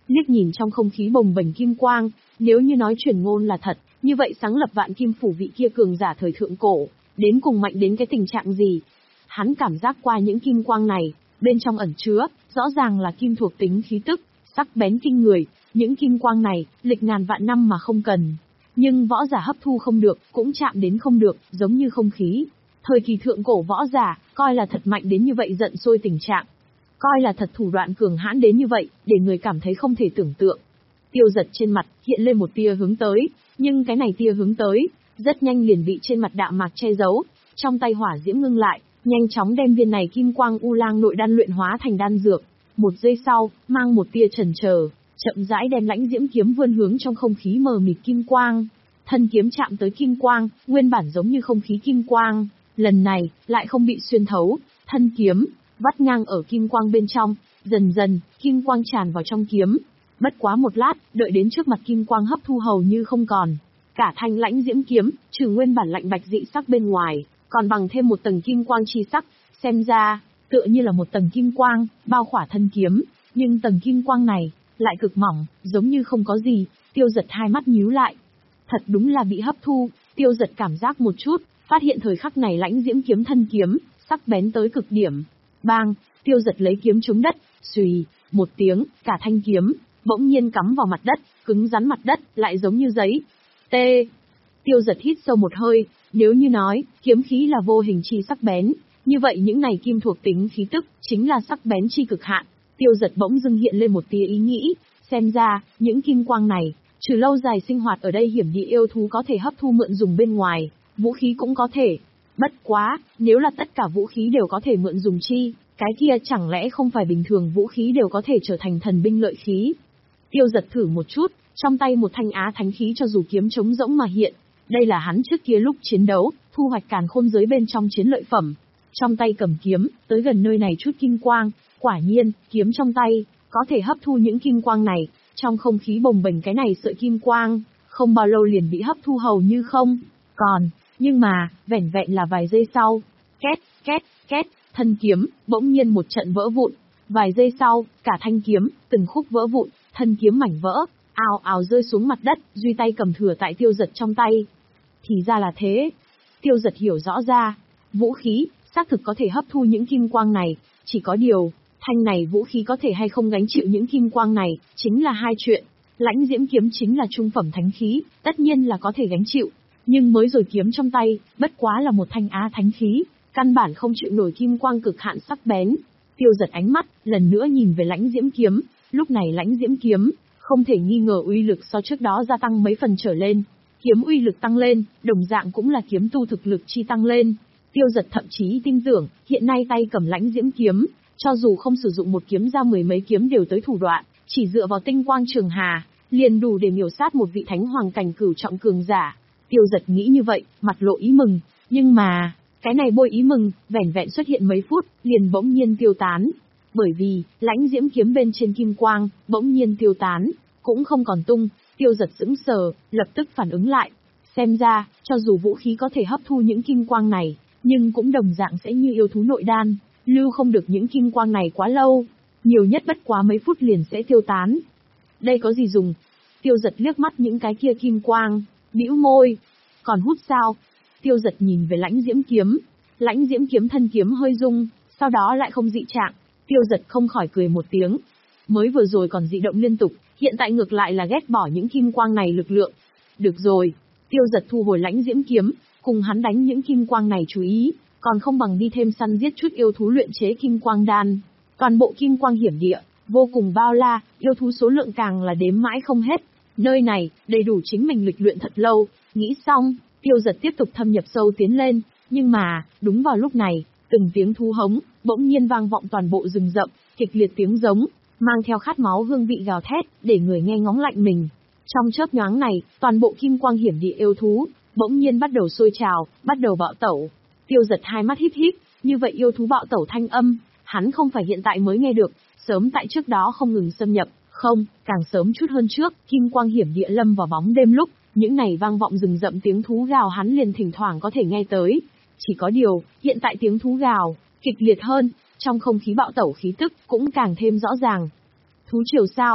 liếc nhìn trong không khí bồng bềnh kim quang, nếu như nói truyền ngôn là thật, như vậy sáng lập Vạn Kim Phủ vị kia cường giả thời thượng cổ, đến cùng mạnh đến cái tình trạng gì? Hắn cảm giác qua những kim quang này, bên trong ẩn chứa, rõ ràng là kim thuộc tính khí tức, sắc bén kinh người, những kim quang này, lịch ngàn vạn năm mà không cần. Nhưng võ giả hấp thu không được, cũng chạm đến không được, giống như không khí. Thời kỳ thượng cổ võ giả, coi là thật mạnh đến như vậy giận sôi tình trạng. Coi là thật thủ đoạn cường hãn đến như vậy, để người cảm thấy không thể tưởng tượng. Tiêu Giật trên mặt, hiện lên một tia hướng tới, nhưng cái này tia hướng tới, rất nhanh liền bị trên mặt đạm mạc che giấu, trong tay hỏa diễm ngưng lại, nhanh chóng đem viên này kim quang u lang nội đan luyện hóa thành đan dược. Một giây sau, mang một tia chần chờ, chậm rãi đem lãnh diễm kiếm vươn hướng trong không khí mờ mịt kim quang. Thân kiếm chạm tới kim quang, nguyên bản giống như không khí kim quang, lần này lại không bị xuyên thấu, thân kiếm vắt ngang ở kim quang bên trong, dần dần kim quang tràn vào trong kiếm. Bất quá một lát, đợi đến trước mặt kim quang hấp thu hầu như không còn. Cả thanh lãnh diễm kiếm, trừ nguyên bản lạnh bạch dị sắc bên ngoài, còn bằng thêm một tầng kim quang chi sắc, xem ra tựa như là một tầng kim quang bao khỏa thân kiếm, nhưng tầng kim quang này lại cực mỏng, giống như không có gì. Tiêu Giật hai mắt nhíu lại, thật đúng là bị hấp thu. Tiêu Giật cảm giác một chút, phát hiện thời khắc này lãnh diễm kiếm thân kiếm sắc bén tới cực điểm. Bang, Tiêu Giật lấy kiếm trúng đất, xùy một tiếng, cả thanh kiếm bỗng nhiên cắm vào mặt đất, cứng rắn mặt đất, lại giống như giấy. T. Tiêu Giật hít sâu một hơi, nếu như nói, kiếm khí là vô hình chi sắc bén, như vậy những này kim thuộc tính khí tức, chính là sắc bén chi cực hạn. Tiêu Giật bỗng dưng hiện lên một tia ý nghĩ, xem ra, những kim quang này, trừ lâu dài sinh hoạt ở đây hiểm địa yêu thú có thể hấp thu mượn dùng bên ngoài, vũ khí cũng có thể. Bất quá, nếu là tất cả vũ khí đều có thể mượn dùng chi, cái kia chẳng lẽ không phải bình thường vũ khí đều có thể trở thành thần binh lợi khí? Tiêu Giật thử một chút, trong tay một thanh á thánh khí cho dù kiếm trống rỗng mà hiện. Đây là hắn trước kia lúc chiến đấu, thu hoạch càn khôn giới bên trong chiến lợi phẩm. Trong tay cầm kiếm, tới gần nơi này chút kim quang, quả nhiên, kiếm trong tay, có thể hấp thu những kim quang này, trong không khí bồng bềnh cái này sợi kim quang, không bao lâu liền bị hấp thu hầu như không. Còn, nhưng mà, vẻn vẹn là vài giây sau, két, két, két, thân kiếm, bỗng nhiên một trận vỡ vụn. Vài giây sau, cả thanh kiếm, từng khúc vỡ vụn, thân kiếm mảnh vỡ, ào ào rơi xuống mặt đất, duy tay cầm thừa tại Tiêu Giật trong tay. Thì ra là thế. Tiêu Giật hiểu rõ ra, vũ khí, xác thực có thể hấp thu những kim quang này, chỉ có điều, thanh này vũ khí có thể hay không gánh chịu những kim quang này, chính là hai chuyện. Lãnh diễm kiếm chính là trung phẩm thánh khí, tất nhiên là có thể gánh chịu, nhưng mới rồi kiếm trong tay, bất quá là một thanh á thánh khí, căn bản không chịu nổi kim quang cực hạn sắc bén. Tiêu Giật ánh mắt, lần nữa nhìn về lãnh diễm kiếm, lúc này lãnh diễm kiếm, không thể nghi ngờ uy lực so trước đó gia tăng mấy phần trở lên. Kiếm uy lực tăng lên, đồng dạng cũng là kiếm tu thực lực chi tăng lên. Tiêu Giật thậm chí tin tưởng, hiện nay tay cầm lãnh diễm kiếm, cho dù không sử dụng một kiếm ra mười mấy kiếm đều tới thủ đoạn, chỉ dựa vào tinh quang trường hà, liền đủ để miểu sát một vị thánh hoàng cảnh cửu trọng cường giả. Tiêu Giật nghĩ như vậy, mặt lộ ý mừng, nhưng mà, cái này bôi ý mừng, vẻn vẹn xuất hiện mấy phút, liền bỗng nhiên tiêu tán. Bởi vì, lãnh diễm kiếm bên trên kim quang, bỗng nhiên tiêu tán, cũng không còn tung. Tiêu Giật sững sờ, lập tức phản ứng lại. Xem ra, cho dù vũ khí có thể hấp thu những kim quang này, nhưng cũng đồng dạng sẽ như yêu thú nội đan, lưu không được những kim quang này quá lâu. Nhiều nhất bất quá mấy phút liền sẽ tiêu tán. Đây có gì dùng? Tiêu Giật liếc mắt những cái kia kim quang, bĩu môi. Còn hút sao? Tiêu Giật nhìn về lãnh diễm kiếm. Lãnh diễm kiếm thân kiếm hơi rung, sau đó lại không dị trạng. Tiêu Giật không khỏi cười một tiếng. Mới vừa rồi còn dị động liên tục, hiện tại ngược lại là ghét bỏ những kim quang này lực lượng. Được rồi, Tiêu Giật thu hồi lãnh diễm kiếm, cùng hắn đánh những kim quang này chú ý, còn không bằng đi thêm săn giết chút yêu thú luyện chế kim quang đan. Toàn bộ kim quang hiểm địa, vô cùng bao la, yêu thú số lượng càng là đếm mãi không hết. Nơi này, đầy đủ chính mình lịch luyện thật lâu. Nghĩ xong, Tiêu Giật tiếp tục thâm nhập sâu tiến lên, nhưng mà, đúng vào lúc này, từng tiếng thú hống, bỗng nhiên vang vọng toàn bộ rừng rậm, kịch liệt tiếng giống, mang theo khát máu hương vị gào thét, để người nghe ngóng lạnh mình. Trong chớp nhoáng này, toàn bộ kim quang hiểm địa yêu thú, bỗng nhiên bắt đầu sôi trào, bắt đầu bạo tẩu. Tiêu Giật hai mắt híp híp, như vậy yêu thú bạo tẩu thanh âm, hắn không phải hiện tại mới nghe được, sớm tại trước đó không ngừng xâm nhập, không, càng sớm chút hơn trước, kim quang hiểm địa lâm vào bóng đêm lúc, những này vang vọng rừng rậm tiếng thú gào hắn liền thỉnh thoảng có thể nghe tới. Chỉ có điều, hiện tại tiếng thú gào, kịch liệt hơn, trong không khí bạo tẩu khí tức cũng càng thêm rõ ràng. Thú triều sao?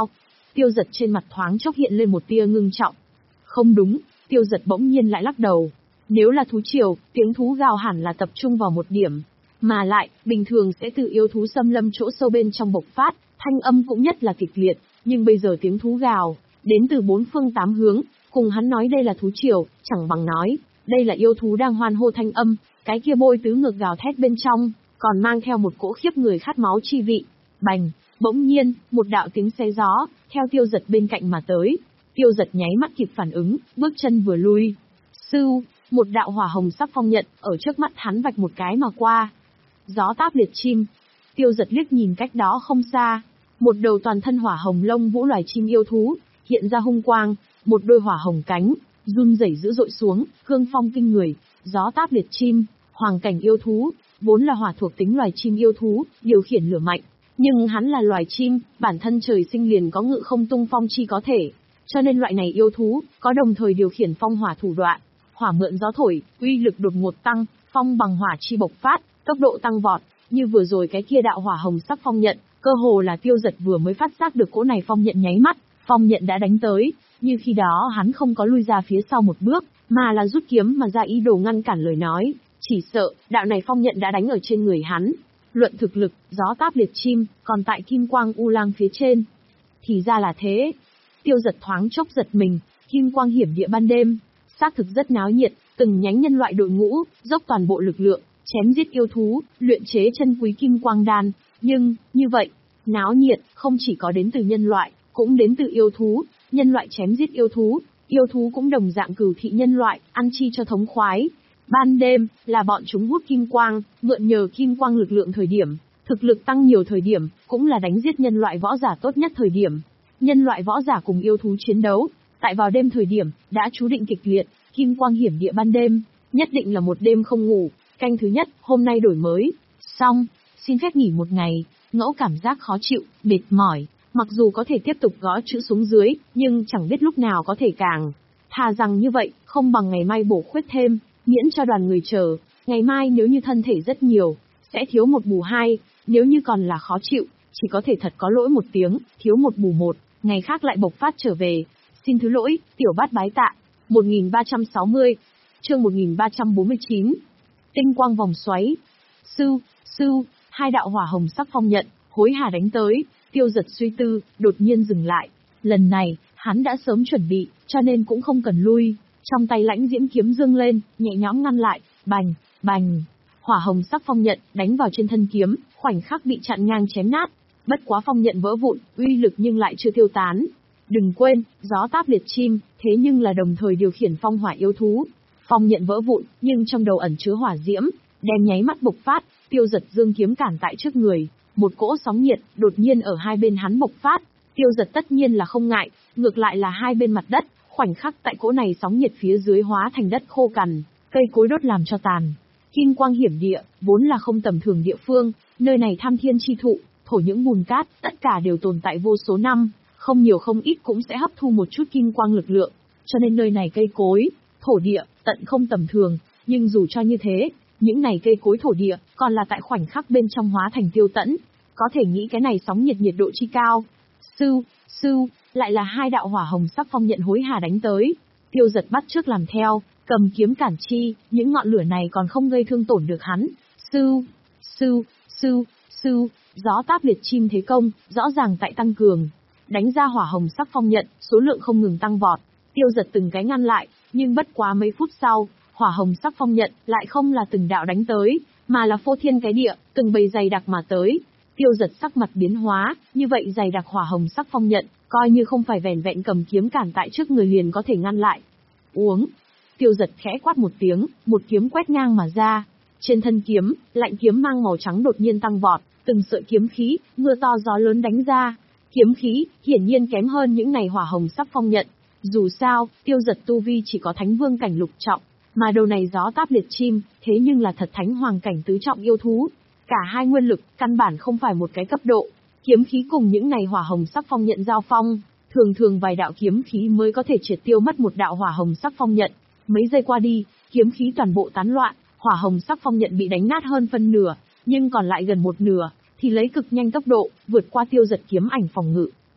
Tiêu Giật trên mặt thoáng chốc hiện lên một tia ngưng trọng. Không đúng, Tiêu Giật bỗng nhiên lại lắc đầu. Nếu là thú triều, tiếng thú gào hẳn là tập trung vào một điểm. Mà lại, bình thường sẽ từ yêu thú xâm lâm chỗ sâu bên trong bộc phát, thanh âm cũng nhất là kịch liệt, nhưng bây giờ tiếng thú gào, đến từ bốn phương tám hướng, cùng hắn nói đây là thú triều, chẳng bằng nói, đây là yêu thú đang hoan hô thanh âm, cái kia bôi tứ ngược gào thét bên trong, còn mang theo một cỗ khiếp người khát máu chi vị. Bành, bỗng nhiên, một đạo tiếng xé gió, theo Tiêu Giật bên cạnh mà tới. Tiêu Giật nháy mắt kịp phản ứng, bước chân vừa lui. Sưu, một đạo hỏa hồng sắc phong nhận, ở trước mắt hắn vạch một cái mà qua. Gió táp liệt chim. Tiêu Giật liếc nhìn cách đó không xa. Một đầu toàn thân hỏa hồng lông vũ loài chim yêu thú, hiện ra hung quang, một đôi hỏa hồng cánh, run rẩy dữ dội xuống, cương phong kinh người. Gió táp liệt chim, hoàng cảnh yêu thú, vốn là hỏa thuộc tính loài chim yêu thú, điều khiển lửa mạnh. Nhưng hắn là loài chim, bản thân trời sinh liền có ngự không tung phong chi có thể. Cho nên loại này yêu thú, có đồng thời điều khiển phong hỏa thủ đoạn. Hỏa mượn gió thổi, uy lực đột ngột tăng, phong bằng hỏa chi bộc phát, tốc độ tăng vọt. Như vừa rồi cái kia đạo hỏa hồng sắc phong nhận, cơ hồ là Tiêu Giật vừa mới phát giác được cỗ này phong nhận nháy mắt, phong nhận đã đánh tới. Như khi đó hắn không có lui ra phía sau một bước, mà là rút kiếm mà ra ý đồ ngăn cản lời nói. Chỉ sợ, đạo này phong nhận đã đánh ở trên người hắn. Luận thực lực, gió táp liệt chim, còn tại kim quang u lang phía trên. Thì ra là thế. Tiêu Giật thoáng chốc giật mình, kim quang hiểm địa ban đêm, xác thực rất náo nhiệt, từng nhánh nhân loại đội ngũ, dốc toàn bộ lực lượng, chém giết yêu thú, luyện chế chân quý kim quang đan. Nhưng, như vậy, náo nhiệt, không chỉ có đến từ nhân loại, cũng đến từ yêu thú, nhân loại chém giết yêu thú, yêu thú cũng đồng dạng cừu thị nhân loại, ăn chi cho thống khoái. Ban đêm, là bọn chúng hút kim quang, mượn nhờ kim quang lực lượng thời điểm, thực lực tăng nhiều thời điểm, cũng là đánh giết nhân loại võ giả tốt nhất thời điểm. Nhân loại võ giả cùng yêu thú chiến đấu, tại vào đêm thời điểm, đã chú định kịch liệt, kim quang hiểm địa ban đêm, nhất định là một đêm không ngủ. Canh thứ nhất, hôm nay đổi mới. Xong, xin phép nghỉ một ngày, ngẫu cảm giác khó chịu, mệt mỏi, mặc dù có thể tiếp tục gõ chữ xuống dưới, nhưng chẳng biết lúc nào có thể càng. Thà rằng như vậy, không bằng ngày mai bổ khuyết thêm, miễn cho đoàn người chờ. Ngày mai nếu như thân thể rất nhiều, sẽ thiếu một bù hai, nếu như còn là khó chịu, chỉ có thể thật có lỗi một tiếng, thiếu một bù một, ngày khác lại bộc phát trở về. Xin thứ lỗi, tiểu bát bái tạ. một nghìn ba trăm sáu mươi, chương một nghìn ba trăm bốn mươi chín. Tinh quang vòng xoáy. Sưu, sưu, hai đạo hỏa hồng sắc phong nhận, hối hả đánh tới. Tiêu Giật suy tư, đột nhiên dừng lại. Lần này, hắn đã sớm chuẩn bị, cho nên cũng không cần lui. Trong tay lãnh diễm kiếm dương lên, nhẹ nhõm ngăn lại. Bành, bành. Hỏa hồng sắc phong nhận, đánh vào trên thân kiếm, khoảnh khắc bị chặn ngang chém nát. Bất quá phong nhận vỡ vụn, uy lực nhưng lại chưa tiêu tán. Đừng quên, gió táp liệt chim, thế nhưng là đồng thời điều khiển phong hỏa yêu thú. Phong nhận vỡ vụn, nhưng trong đầu ẩn chứa hỏa diễm, đem nháy mắt bộc phát. Tiêu Giật dương kiếm cản tại trước người, một cỗ sóng nhiệt đột nhiên ở hai bên hắn bộc phát. Tiêu Giật tất nhiên là không ngại, ngược lại là hai bên mặt đất, khoảnh khắc tại cỗ này sóng nhiệt phía dưới hóa thành đất khô cằn, cây cối đốt làm cho tàn. Kim quang hiểm địa, vốn là không tầm thường địa phương, nơi này tham thiên chi thụ, thổ những bùn cát, tất cả đều tồn tại vô số năm, không nhiều không ít cũng sẽ hấp thu một chút kim quang lực lượng, cho nên nơi này cây cối, thổ địa, tận không tầm thường, nhưng dù cho như thế, những này cây cối thổ địa, còn là tại khoảnh khắc bên trong hóa thành tiêu tẫn, có thể nghĩ cái này sóng nhiệt nhiệt độ chi cao. Sưu, sưu, lại là hai đạo hỏa hồng sắc phong nhận hối hả đánh tới. Tiêu Giật bắt trước làm theo, cầm kiếm cản chi, những ngọn lửa này còn không gây thương tổn được hắn. Sưu, sưu, sưu, sưu, gió táp liệt chim thế công, rõ ràng tại tăng cường. Đánh ra hỏa hồng sắc phong nhận, số lượng không ngừng tăng vọt. Tiêu Giật từng cái ngăn lại, nhưng bất quá mấy phút sau, hỏa hồng sắc phong nhận lại không là từng đạo đánh tới, mà là phô thiên cái địa, từng bầy dày đặc mà tới. Tiêu Giật sắc mặt biến hóa, như vậy dày đặc hỏa hồng sắc phong nhận, coi như không phải vẻn vẹn cầm kiếm cản tại trước người liền có thể ngăn lại. Uống. Tiêu Giật khẽ quát một tiếng, một kiếm quét ngang mà ra. Trên thân kiếm, lạnh kiếm mang màu trắng đột nhiên tăng vọt, từng sợi kiếm khí, mưa to gió lớn đánh ra. Kiếm khí, hiển nhiên kém hơn những này hỏa hồng sắc phong nhận. Dù sao, Tiêu Giật tu vi chỉ có thánh vương cảnh lục trọng, mà đầu này gió táp liệt chim, thế nhưng là thật thánh hoàng cảnh tứ trọng yêu thú. Cả hai nguyên lực, căn bản không phải một cái cấp độ. Kiếm khí cùng những này hỏa hồng sắc phong nhận giao phong, thường thường vài đạo kiếm khí mới có thể triệt tiêu mất một đạo hỏa hồng sắc phong nhận. Mấy giây qua đi, kiếm khí toàn bộ tán loạn, hỏa hồng sắc phong nhận bị đánh nát hơn phân nửa, nhưng còn lại gần một nửa, thì lấy cực nhanh tốc độ, vượt qua Tiêu Giật kiếm ảnh phòng ngự,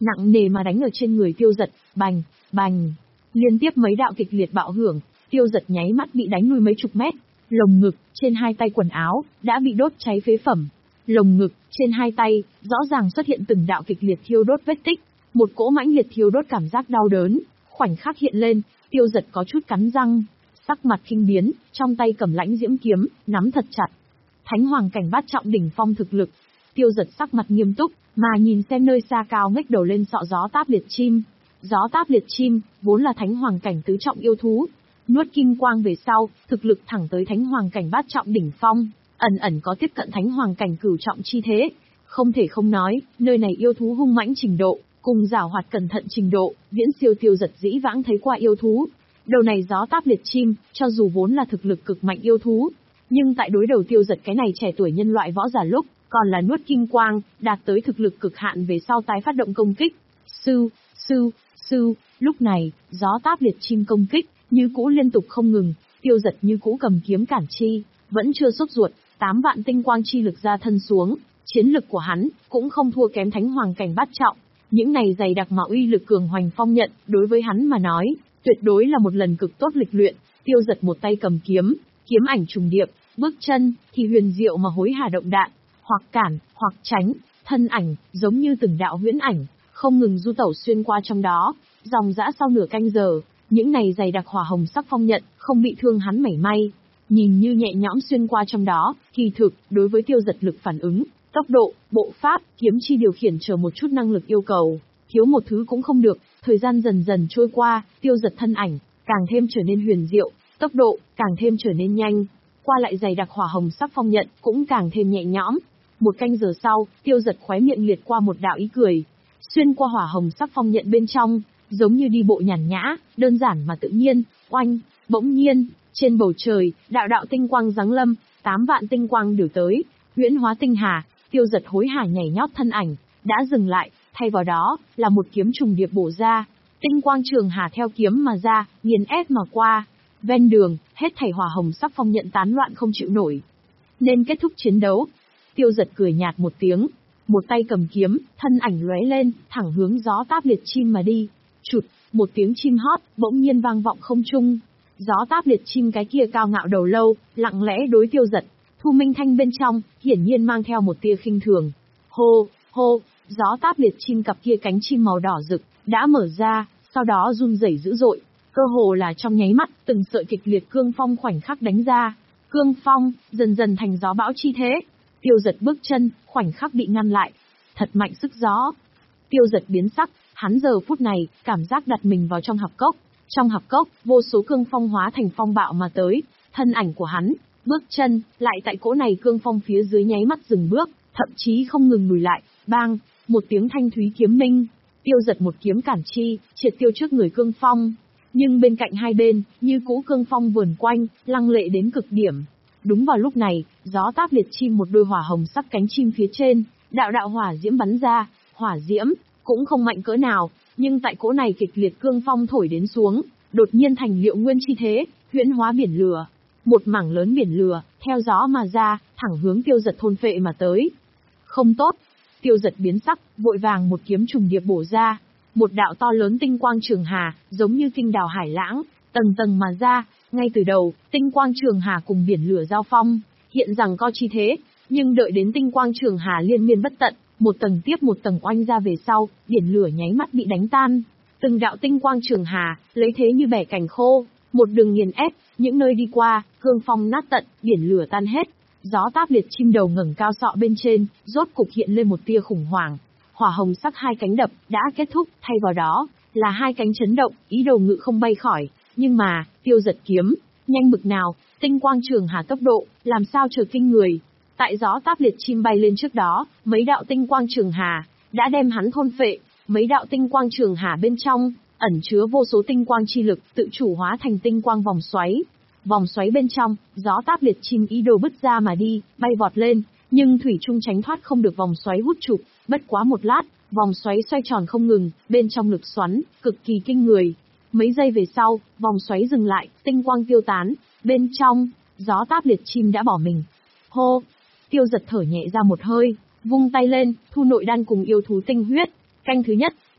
nặng nề mà đánh ở trên người Tiêu Dật, bành, bành. Liên tiếp mấy đạo kịch liệt bạo hưởng, Tiêu Dật nháy mắt bị đánh lui mấy chục mét. Lồng ngực, trên hai tay quần áo, đã bị đốt cháy phế phẩm. Lồng ngực, trên hai tay, rõ ràng xuất hiện từng đạo kịch liệt thiêu đốt vết tích. Một cỗ mãnh liệt thiêu đốt cảm giác đau đớn, khoảnh khắc hiện lên, Tiêu Dật có chút cắn răng. Sắc mặt kinh biến, trong tay cầm lãnh diễm kiếm, nắm thật chặt. Thánh hoàng cảnh bát trọng đỉnh phong thực lực. Tiêu Dật sắc mặt nghiêm túc, mà nhìn xem nơi xa cao ngách đầu lên sọ gió táp liệt chim. Gió táp liệt chim, vốn là thánh hoàng cảnh tứ trọng yêu thú. Nuốt kim quang về sau, thực lực thẳng tới thánh hoàng cảnh bát trọng đỉnh phong, ẩn ẩn có tiếp cận thánh hoàng cảnh cửu trọng chi thế. Không thể không nói, nơi này yêu thú hung mãnh trình độ, cùng giảo hoạt cẩn thận trình độ, viễn siêu Tiêu Dật dĩ vãng thấy qua yêu thú. Đầu này gió táp liệt chim, cho dù vốn là thực lực cực mạnh yêu thú, nhưng tại đối đầu Tiêu Dật cái này trẻ tuổi nhân loại võ giả lúc, còn là nuốt kim quang, đạt tới thực lực cực hạn về sau tái phát động công kích. Sư, sư, sư, lúc này, gió táp liệt chim công kích, như cũ liên tục không ngừng, Tiêu Dật như cũ cầm kiếm cản chi, vẫn chưa sốt ruột, tám vạn tinh quang chi lực ra thân xuống, chiến lực của hắn, cũng không thua kém thánh hoàng cảnh bát trọng. Những này dày đặc mà uy lực cường hoành phong nhận, đối với hắn mà nói, tuyệt đối là một lần cực tốt lịch luyện. Tiêu Dật một tay cầm kiếm, kiếm ảnh trùng điệp, bước chân thì huyền diệu mà hối hả động đạn, hoặc cản, hoặc tránh, thân ảnh giống như từng đạo huyễn ảnh, không ngừng du tẩu xuyên qua trong đó. Dòng dã sau nửa canh giờ, những này dày đặc hỏa hồng sắc phong nhận không bị thương hắn mảy may, nhìn như nhẹ nhõm xuyên qua trong đó. Kỳ thực, đối với Tiêu Dật lực phản ứng, tốc độ, bộ pháp, kiếm chi điều khiển chờ một chút năng lực yêu cầu, thiếu một thứ cũng không được. Thời gian dần dần trôi qua, Tiêu Dật thân ảnh càng thêm trở nên huyền diệu, tốc độ càng thêm trở nên nhanh, qua lại dày đặc hỏa hồng sắc phong nhận cũng càng thêm nhẹ nhõm. Một canh giờ sau, Tiêu Dật khóe miệng liệt qua một đạo ý cười, xuyên qua hỏa hồng sắc phong nhận bên trong, giống như đi bộ nhàn nhã, đơn giản mà tự nhiên. Oanh, bỗng nhiên, trên bầu trời, đạo đạo tinh quang giáng lâm, tám vạn tinh quang đều tới, huyễn hóa tinh hà. Tiêu Dật hối hả nhảy nhót thân ảnh đã dừng lại, thay vào đó là một kiếm trùng điệp bổ ra, tinh quang trường hà theo kiếm mà ra, nghiền ép mà qua. Ven đường, hết thảy hỏa hồng sắc phong nhận tán loạn không chịu nổi. Nên kết thúc chiến đấu. Tiêu Dật cười nhạt một tiếng, một tay cầm kiếm, thân ảnh lóe lên, thẳng hướng gió táp liệt chim mà đi. Chụt, một tiếng chim hót bỗng nhiên vang vọng không trung. Gió táp liệt chim cái kia cao ngạo đầu lâu, lặng lẽ đối Tiêu Dật, thu minh thanh bên trong, hiển nhiên mang theo một tia khinh thường. Hô, hô, gió táp liệt chim cặp kia cánh chim màu đỏ rực đã mở ra, sau đó run rẩy dữ dội, cơ hồ là trong nháy mắt, từng sợi kịch liệt cương phong khoảnh khắc đánh ra. Cương phong dần dần thành gió bão chi thế. Tiêu Dật bước chân khoảnh khắc bị ngăn lại. Thật mạnh sức gió. Tiêu Dật biến sắc, hắn giờ phút này cảm giác đặt mình vào trong hạp cốc. Trong hạp cốc, vô số cương phong hóa thành phong bạo mà tới, thân ảnh của hắn, bước chân lại tại cỗ này cương phong phía dưới nháy mắt dừng bước, thậm chí không ngừng lùi lại. Bang, một tiếng thanh thúy kiếm minh. Tiêu Dật một kiếm cản chi, triệt tiêu trước người cương phong. Nhưng bên cạnh hai bên, như cũ cương phong vờn quanh, lăng lệ đến cực điểm. Đúng vào lúc này, gió táp liệt chim một đôi hỏa hồng sắc cánh chim phía trên, đạo đạo hỏa diễm bắn ra. Hỏa diễm cũng không mạnh cỡ nào, nhưng tại cỗ này kịch liệt cương phong thổi đến xuống, đột nhiên thành liệu nguyên chi thế, huyễn hóa biển lửa. Một mảng lớn biển lửa theo gió mà ra, thẳng hướng Tiêu Dật thôn phệ mà tới. Không tốt. Tiêu Dật biến sắc, vội vàng một kiếm trùng điệp bổ ra. Một đạo to lớn tinh quang trường hà, giống như kinh đào hải lãng, tầng tầng mà ra. Ngay từ đầu, tinh quang trường hà cùng biển lửa giao phong, hiện rằng co chi thế, nhưng đợi đến tinh quang trường hà liên miên bất tận, một tầng tiếp một tầng oanh ra về sau, biển lửa nháy mắt bị đánh tan. Từng đạo tinh quang trường hà, lấy thế như bẻ cành khô, một đường nghiền ép, những nơi đi qua, cương phong nát tận, biển lửa tan hết. Gió táp liệt chim đầu ngẩng cao sọ bên trên, rốt cục hiện lên một tia khủng hoảng. Hỏa hồng sắc hai cánh đập đã kết thúc, thay vào đó là hai cánh chấn động, ý đồ ngự không bay khỏi. Nhưng mà, Tiêu Dật kiếm nhanh bực nào, tinh quang trường hà tốc độ làm sao chờ kinh người. Tại gió táp liệt chim bay lên trước đó, mấy đạo tinh quang trường hà đã đem hắn thôn phệ. Mấy đạo tinh quang trường hà bên trong ẩn chứa vô số tinh quang chi lực, tự chủ hóa thành tinh quang vòng xoáy. Vòng xoáy bên trong, gió táp liệt chim ý đồ bứt ra mà đi, bay vọt lên, nhưng thủy chung tránh thoát không được vòng xoáy hút chụp. Bất quá một lát, vòng xoáy xoay tròn không ngừng, bên trong lực xoắn cực kỳ kinh người. Mấy giây về sau, vòng xoáy dừng lại, tinh quang tiêu tán, bên trong, gió táp liệt chim đã bỏ mình. Hô! Tiêu Dật thở nhẹ ra một hơi, vung tay lên, thu nội đan cùng yêu thú tinh huyết. Canh thứ nhất,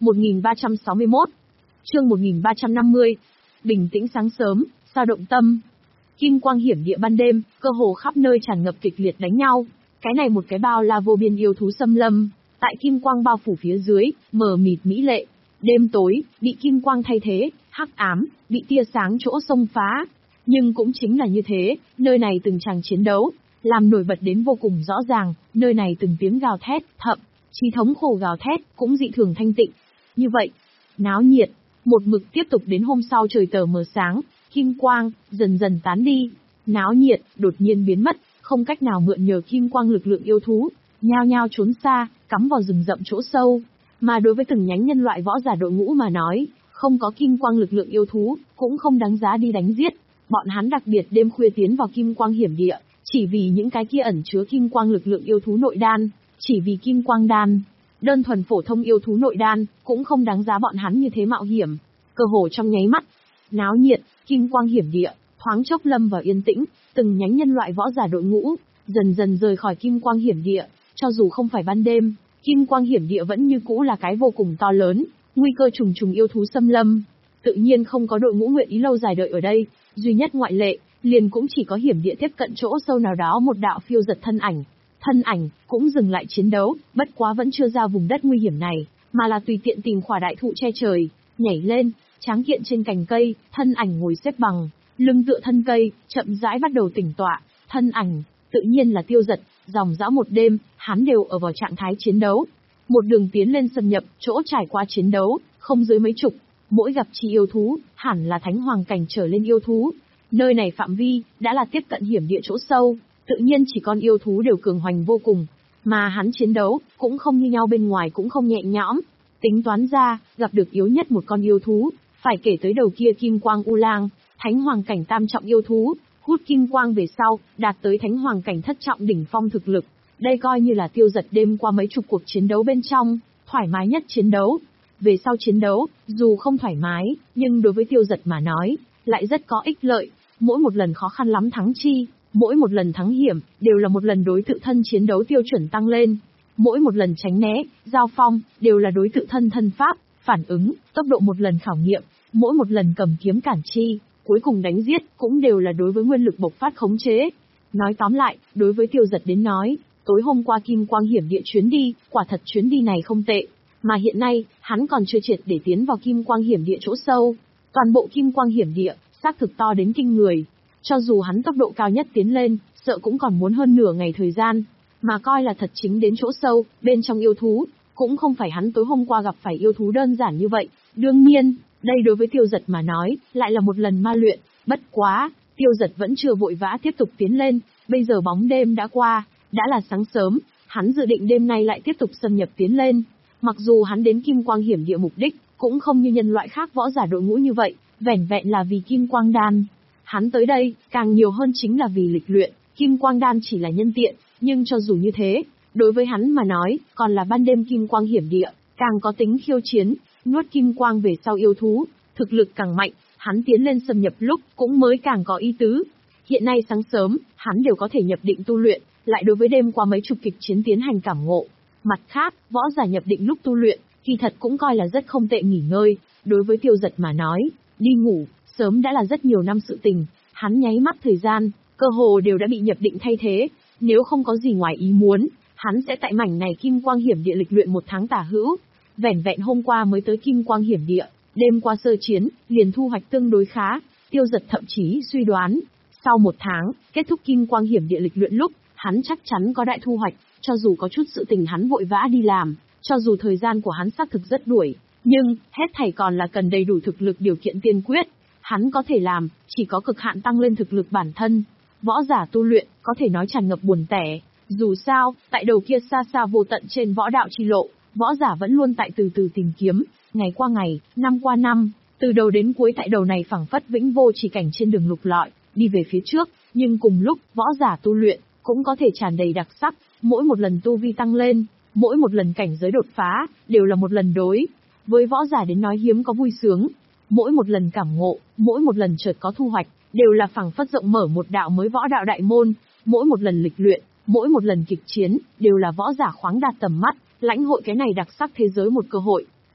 một nghìn ba trăm sáu mươi mốt. Chương một nghìn ba trăm năm mươi. Bình tĩnh sáng sớm, sao động tâm. Kim quang hiểm địa ban đêm, cơ hồ khắp nơi tràn ngập kịch liệt đánh nhau. Cái này một cái bao la vô biên yêu thú xâm lâm, tại kim quang bao phủ phía dưới, mờ mịt mỹ lệ. Đêm tối, bị kim quang thay thế, hắc ám, bị tia sáng chỗ xông phá. Nhưng cũng chính là như thế, nơi này từng tràng chiến đấu, làm nổi bật đến vô cùng rõ ràng, nơi này từng tiếng gào thét, thậm chí thống khổ gào thét, cũng dị thường thanh tịnh. Như vậy, náo nhiệt, một mực tiếp tục đến hôm sau trời tờ mờ sáng, kim quang dần dần tán đi. Náo nhiệt đột nhiên biến mất, không cách nào mượn nhờ kim quang lực lượng yêu thú, nhao nhao trốn xa, cắm vào rừng rậm chỗ sâu. Mà đối với từng nhánh nhân loại võ giả đội ngũ mà nói, không có kim quang lực lượng yêu thú, cũng không đáng giá đi đánh giết. Bọn hắn đặc biệt đêm khuya tiến vào kim quang hiểm địa, chỉ vì những cái kia ẩn chứa kim quang lực lượng yêu thú nội đan, chỉ vì kim quang đan. Đơn thuần phổ thông yêu thú nội đan, cũng không đáng giá bọn hắn như thế mạo hiểm. Cơ hồ trong nháy mắt, náo nhiệt, kim quang hiểm địa, thoáng chốc lâm vào yên tĩnh, từng nhánh nhân loại võ giả đội ngũ, dần dần rời khỏi kim quang hiểm địa, cho dù không phải ban đêm, kim quang hiểm địa vẫn như cũ là cái vô cùng to lớn, nguy cơ trùng trùng yêu thú xâm lâm. Tự nhiên không có đội ngũ nguyện ý lâu dài đợi ở đây, duy nhất ngoại lệ, liền cũng chỉ có hiểm địa tiếp cận chỗ sâu nào đó một đạo phiêu giật thân ảnh. Thân ảnh, cũng dừng lại chiến đấu, bất quá vẫn chưa ra vùng đất nguy hiểm này, mà là tùy tiện tìm khỏa đại thụ che trời, nhảy lên, tráng kiện trên cành cây, thân ảnh ngồi xếp bằng, lưng tựa thân cây, chậm rãi bắt đầu tỉnh tọa. Thân ảnh, tự nhiên là Tiêu Dật, dòng dã một đêm, hắn đều ở vào trạng thái chiến đấu. Một đường tiến lên xâm nhập, chỗ trải qua chiến đấu, không dưới mấy chục, mỗi gặp chi yêu thú, hẳn là thánh hoàng cảnh trở lên yêu thú. Nơi này phạm vi, đã là tiếp cận hiểm địa chỗ sâu, tự nhiên chỉ con yêu thú đều cường hoành vô cùng. Mà hắn chiến đấu, cũng không như nhau bên ngoài cũng không nhẹ nhõm. Tính toán ra, gặp được yếu nhất một con yêu thú, phải kể tới đầu kia kim quang u lang, thánh hoàng cảnh tam trọng yêu thú, hút kim quang về sau, đạt tới thánh hoàng cảnh thất trọng đỉnh phong thực lực. Đây coi như là Tiêu Dật đêm qua mấy chục cuộc chiến đấu bên trong, thoải mái nhất chiến đấu. Về sau chiến đấu, dù không thoải mái, nhưng đối với Tiêu Dật mà nói, lại rất có ích lợi. Mỗi một lần khó khăn lắm thắng chi, mỗi một lần thắng hiểm, đều là một lần đối tự thân chiến đấu tiêu chuẩn tăng lên. Mỗi một lần tránh né, giao phong, đều là đối tự thân thân pháp, phản ứng, tốc độ một lần khảo nghiệm. Mỗi một lần cầm kiếm cản chi, cuối cùng đánh giết, cũng đều là đối với nguyên lực bộc phát khống chế. Nói tóm lại, đối với Tiêu Dật đến nói, tối hôm qua kim quang hiểm địa chuyến đi, quả thật chuyến đi này không tệ. Mà hiện nay, hắn còn chưa triệt để tiến vào kim quang hiểm địa chỗ sâu. Toàn bộ kim quang hiểm địa, xác thực to đến kinh người. Cho dù hắn tốc độ cao nhất tiến lên, sợ cũng còn muốn hơn nửa ngày thời gian. Mà coi là thật chính đến chỗ sâu, bên trong yêu thú, cũng không phải hắn tối hôm qua gặp phải yêu thú đơn giản như vậy. Đương nhiên, đây đối với Tiêu Dật mà nói, lại là một lần ma luyện. Bất quá, Tiêu Dật vẫn chưa vội vã tiếp tục tiến lên. Bây giờ bóng đêm đã qua, đã là sáng sớm, hắn dự định đêm nay lại tiếp tục xâm nhập tiến lên. Mặc dù hắn đến kim quang hiểm địa mục đích, cũng không như nhân loại khác võ giả đội ngũ như vậy, vẻn vẹn là vì kim quang đan. Hắn tới đây, càng nhiều hơn chính là vì lịch luyện, kim quang đan chỉ là nhân tiện, nhưng cho dù như thế, đối với hắn mà nói, còn là ban đêm kim quang hiểm địa, càng có tính khiêu chiến, nuốt kim quang về sau yêu thú, thực lực càng mạnh, hắn tiến lên xâm nhập lúc, cũng mới càng có ý tứ. Hiện nay sáng sớm, hắn đều có thể nhập định tu luyện, lại đối với đêm qua mấy chục kịch chiến tiến hành cảm ngộ. Mặt khác, võ giả nhập định lúc tu luyện, kỳ thật cũng coi là rất không tệ nghỉ ngơi, đối với Tiêu Dật mà nói, đi ngủ, sớm đã là rất nhiều năm sự tình, hắn nháy mắt thời gian, cơ hồ đều đã bị nhập định thay thế, nếu không có gì ngoài ý muốn, hắn sẽ tại mảnh này kim quang hiểm địa lịch luyện một tháng tả hữu. Vẻn vẹn hôm qua mới tới kim quang hiểm địa, đêm qua sơ chiến, liền thu hoạch tương đối khá, Tiêu Dật thậm chí suy đoán, sau một tháng, kết thúc kim quang hiểm địa lịch luyện lúc, hắn chắc chắn có đại thu hoạch, cho dù có chút sự tình hắn vội vã đi làm, cho dù thời gian của hắn xác thực rất đuổi, nhưng, hết thảy còn là cần đầy đủ thực lực điều kiện tiên quyết. Hắn có thể làm, chỉ có cực hạn tăng lên thực lực bản thân. Võ giả tu luyện, có thể nói tràn ngập buồn tẻ. Dù sao, tại đầu kia xa xa vô tận trên võ đạo chi lộ, võ giả vẫn luôn tại từ từ tìm kiếm, ngày qua ngày, năm qua năm, từ đầu đến cuối tại đầu này phảng phất vĩnh vô chỉ cảnh trên đường lục lọi, đi về phía trước, nhưng cùng lúc, võ giả tu luyện, cũng có thể tràn đầy đặc sắc, mỗi một lần tu vi tăng lên, mỗi một lần cảnh giới đột phá, đều là một lần đối. Với võ giả đến nói hiếm có vui sướng, mỗi một lần cảm ngộ, mỗi một lần chợt có thu hoạch, đều là phảng phất rộng mở một đạo mới võ đạo đại môn, mỗi một lần lịch luyện, mỗi một lần kịch chiến, đều là võ giả khoáng đạt tầm mắt, lãnh hội cái này đặc sắc thế giới một cơ hội.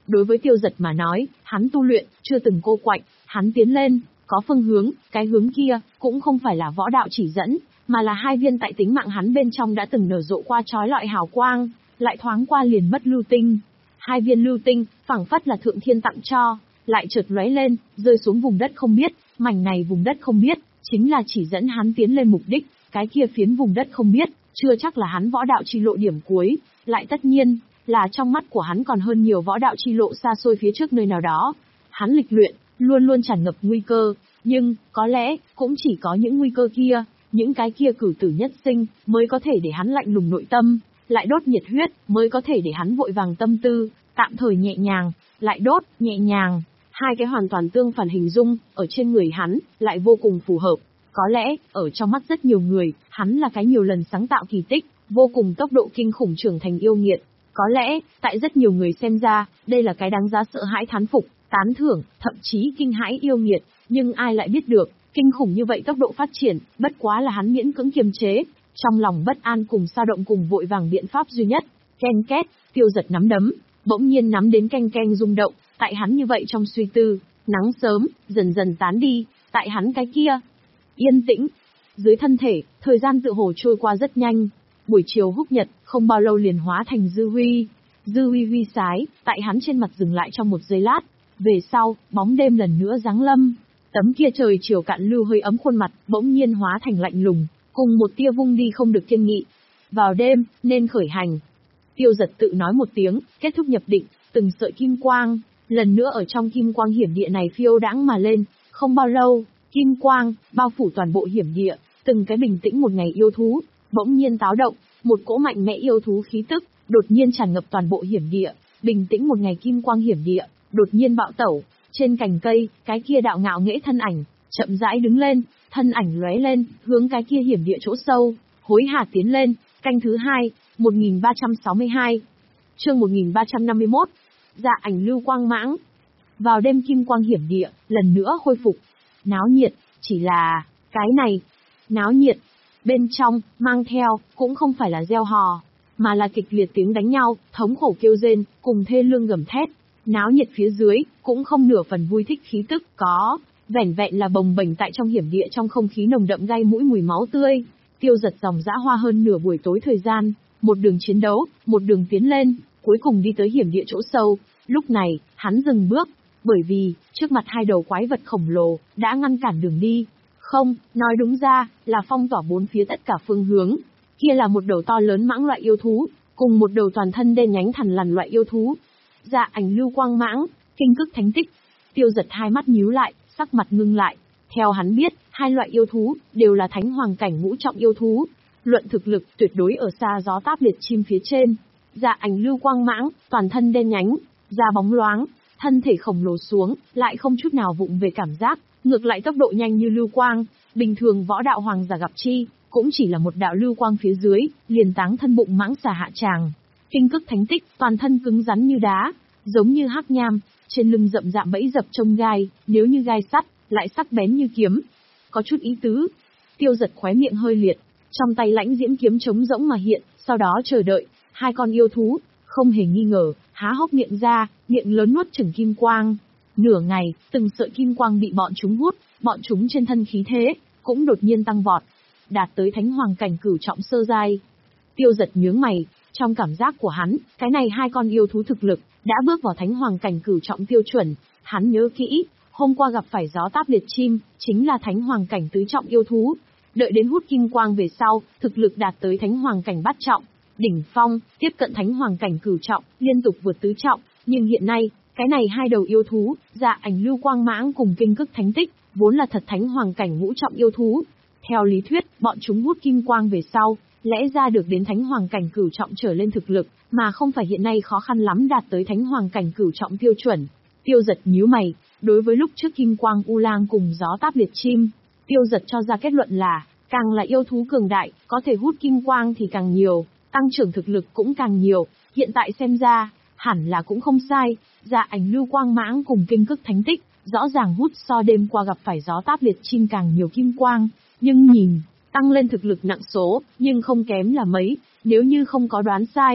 Đối với Tiêu Dật mà nói, hắn tu luyện, chưa từng cô quạnh, hắn tiến lên, có phương hướng, cái hướng kia, cũng không phải là võ đạo chỉ dẫn, mà là hai viên tại tính mạng hắn bên trong đã từng nở rộ qua chói lọi hào quang, lại thoáng qua liền mất lưu tinh. Hai viên lưu tinh, phảng phất là thượng thiên tặng cho, lại chợt lóe lên, rơi xuống vùng đất không biết, mảnh này vùng đất không biết, chính là chỉ dẫn hắn tiến lên mục đích, cái kia phiến vùng đất không biết, chưa chắc là hắn võ đạo chi lộ điểm cuối, lại tất nhiên, là trong mắt của hắn còn hơn nhiều võ đạo chi lộ xa xôi phía trước nơi nào đó. Hắn lịch luyện, luôn luôn tràn ngập nguy cơ, nhưng, có lẽ, cũng chỉ có những nguy cơ kia, những cái kia cử tử nhất sinh, mới có thể để hắn lạnh lùng nội tâm, lại đốt nhiệt huyết, mới có thể để hắn vội vàng tâm tư, tạm thời nhẹ nhàng, lại đốt, nhẹ nhàng. Hai cái hoàn toàn tương phản hình dung, ở trên người hắn, lại vô cùng phù hợp. Có lẽ, ở trong mắt rất nhiều người, hắn là cái nhiều lần sáng tạo kỳ tích, vô cùng tốc độ kinh khủng trưởng thành yêu nghiệt. Có lẽ, tại rất nhiều người xem ra, đây là cái đáng giá sợ hãi thán phục, tán thưởng, thậm chí kinh hãi yêu nghiệt. Nhưng ai lại biết được, kinh khủng như vậy tốc độ phát triển, bất quá là hắn miễn cưỡng kiềm chế. Trong lòng bất an cùng sao động cùng vội vàng biện pháp duy nhất. Ken két, Tiêu Dật nắm đấm, bỗng nhiên nắm đến canh canh rung động, tại hắn như vậy trong suy tư, nắng sớm, dần dần tán đi, tại hắn cái kia. Yên tĩnh. Dưới thân thể, thời gian tự hồ trôi qua rất nhanh. Buổi chiều húc nhật, không bao lâu liền hóa thành dư huy. Dư huy huy sái, tại hắn trên mặt dừng lại trong một giây lát. Về sau, bóng đêm lần nữa giáng lâm. Tấm kia trời chiều cạn lưu hơi ấm khuôn mặt, bỗng nhiên hóa thành lạnh lùng, cùng một tia vung đi không được kiên nghị. Vào đêm, nên khởi hành. Tiêu Dật tự nói một tiếng, kết thúc nhập định, từng sợi kim quang, lần nữa ở trong kim quang hiểm địa này phiêu đãng mà lên. Không bao lâu, kim quang, bao phủ toàn bộ hiểm địa, từng cái bình tĩnh một ngày yêu thú, bỗng nhiên táo động, một cỗ mạnh mẽ yêu thú khí tức, đột nhiên tràn ngập toàn bộ hiểm địa, bình tĩnh một ngày kim quang hiểm địa, đột nhiên bạo tẩu, trên cành cây, cái kia đạo ngạo nghễ thân ảnh, chậm rãi đứng lên, thân ảnh lóe lên, hướng cái kia hiểm địa chỗ sâu, hối hả tiến lên, canh thứ hai, một nghìn ba trăm sáu mươi hai, chương một nghìn ba trăm năm mươi mốt, dạ ảnh lưu quang mãng. Vào đêm kim quang hiểm địa, lần nữa khôi phục, náo nhiệt, chỉ là, cái này, náo nhiệt, bên trong, mang theo, cũng không phải là reo hò, mà là kịch liệt tiếng đánh nhau, thống khổ kêu rên, cùng thê lương gầm thét. Náo nhiệt phía dưới, cũng không nửa phần vui thích khí tức, có, vẻn vẹn là bồng bềnh tại trong hiểm địa trong không khí nồng đậm gai mũi mùi máu tươi. Tiêu Dật dòng dã hoa hơn nửa buổi tối thời gian, một đường chiến đấu, một đường tiến lên, cuối cùng đi tới hiểm địa chỗ sâu. Lúc này, hắn dừng bước, bởi vì, trước mặt hai đầu quái vật khổng lồ, đã ngăn cản đường đi. Không, nói đúng ra, là phong tỏa bốn phía tất cả phương hướng. Kia là một đầu to lớn mãng loại yêu thú, cùng một đầu toàn thân đen nhánh thằn lằn loại yêu thú. Dạ ảnh lưu quang mãng, kinh cức thánh tích. Tiêu Dật hai mắt nhíu lại, sắc mặt ngưng lại. Theo hắn biết, hai loại yêu thú, đều là thánh hoàng cảnh ngũ trọng yêu thú. Luận thực lực, tuyệt đối ở xa gió táp liệt chim phía trên. Dạ ảnh lưu quang mãng, toàn thân đen nhánh, da bóng loáng, thân thể khổng lồ xuống, lại không chút nào vụng về cảm giác, ngược lại tốc độ nhanh như lưu quang. Bình thường võ đạo hoàng giả gặp chi, cũng chỉ là một đạo lưu quang phía dưới, liền táng thân bụng mãng xà hạ tràng. Kinh cức thánh tích, toàn thân cứng rắn như đá, giống như hắc nham, trên lưng rậm rạm bẫy dập trông gai, nếu như gai sắt, lại sắc bén như kiếm. Có chút ý tứ. Tiêu Dật khóe miệng hơi liệt, trong tay lãnh diễm kiếm trống rỗng mà hiện, sau đó chờ đợi, hai con yêu thú, không hề nghi ngờ, há hốc miệng ra, miệng lớn nuốt chửng kim quang. Nửa ngày, từng sợi kim quang bị bọn chúng hút, bọn chúng trên thân khí thế, cũng đột nhiên tăng vọt, đạt tới thánh hoàng cảnh cửu trọng sơ giai. Tiêu Dật nhướng mày, trong cảm giác của hắn, cái này hai con yêu thú thực lực, đã bước vào thánh hoàng cảnh cửu trọng tiêu chuẩn. Hắn nhớ kỹ, hôm qua gặp phải gió táp liệt chim, chính là thánh hoàng cảnh tứ trọng yêu thú. Đợi đến hút kim quang về sau, thực lực đạt tới thánh hoàng cảnh bát trọng, đỉnh phong, tiếp cận thánh hoàng cảnh cửu trọng, liên tục vượt tứ trọng. Nhưng hiện nay, cái này hai đầu yêu thú, dạ ảnh lưu quang mãng cùng kinh cức thánh tích, vốn là thật thánh hoàng cảnh ngũ trọng yêu thú. Theo lý thuyết, bọn chúng hút kim quang về sau, lẽ ra được đến thánh hoàng cảnh cửu trọng trở lên thực lực, mà không phải hiện nay khó khăn lắm đạt tới thánh hoàng cảnh cửu trọng tiêu chuẩn. Tiêu Dật nhíu mày, đối với lúc trước kim quang u lang cùng gió táp liệt chim, Tiêu Dật cho ra kết luận là, càng là yêu thú cường đại, có thể hút kim quang thì càng nhiều, tăng trưởng thực lực cũng càng nhiều. Hiện tại xem ra, hẳn là cũng không sai, dạ ảnh lưu quang mãng cùng kinh cức thánh tích, rõ ràng hút so đêm qua gặp phải gió táp liệt chim càng nhiều kim quang, nhưng nhìn, tăng lên thực lực nặng số, nhưng không kém là mấy. Nếu như không có đoán sai,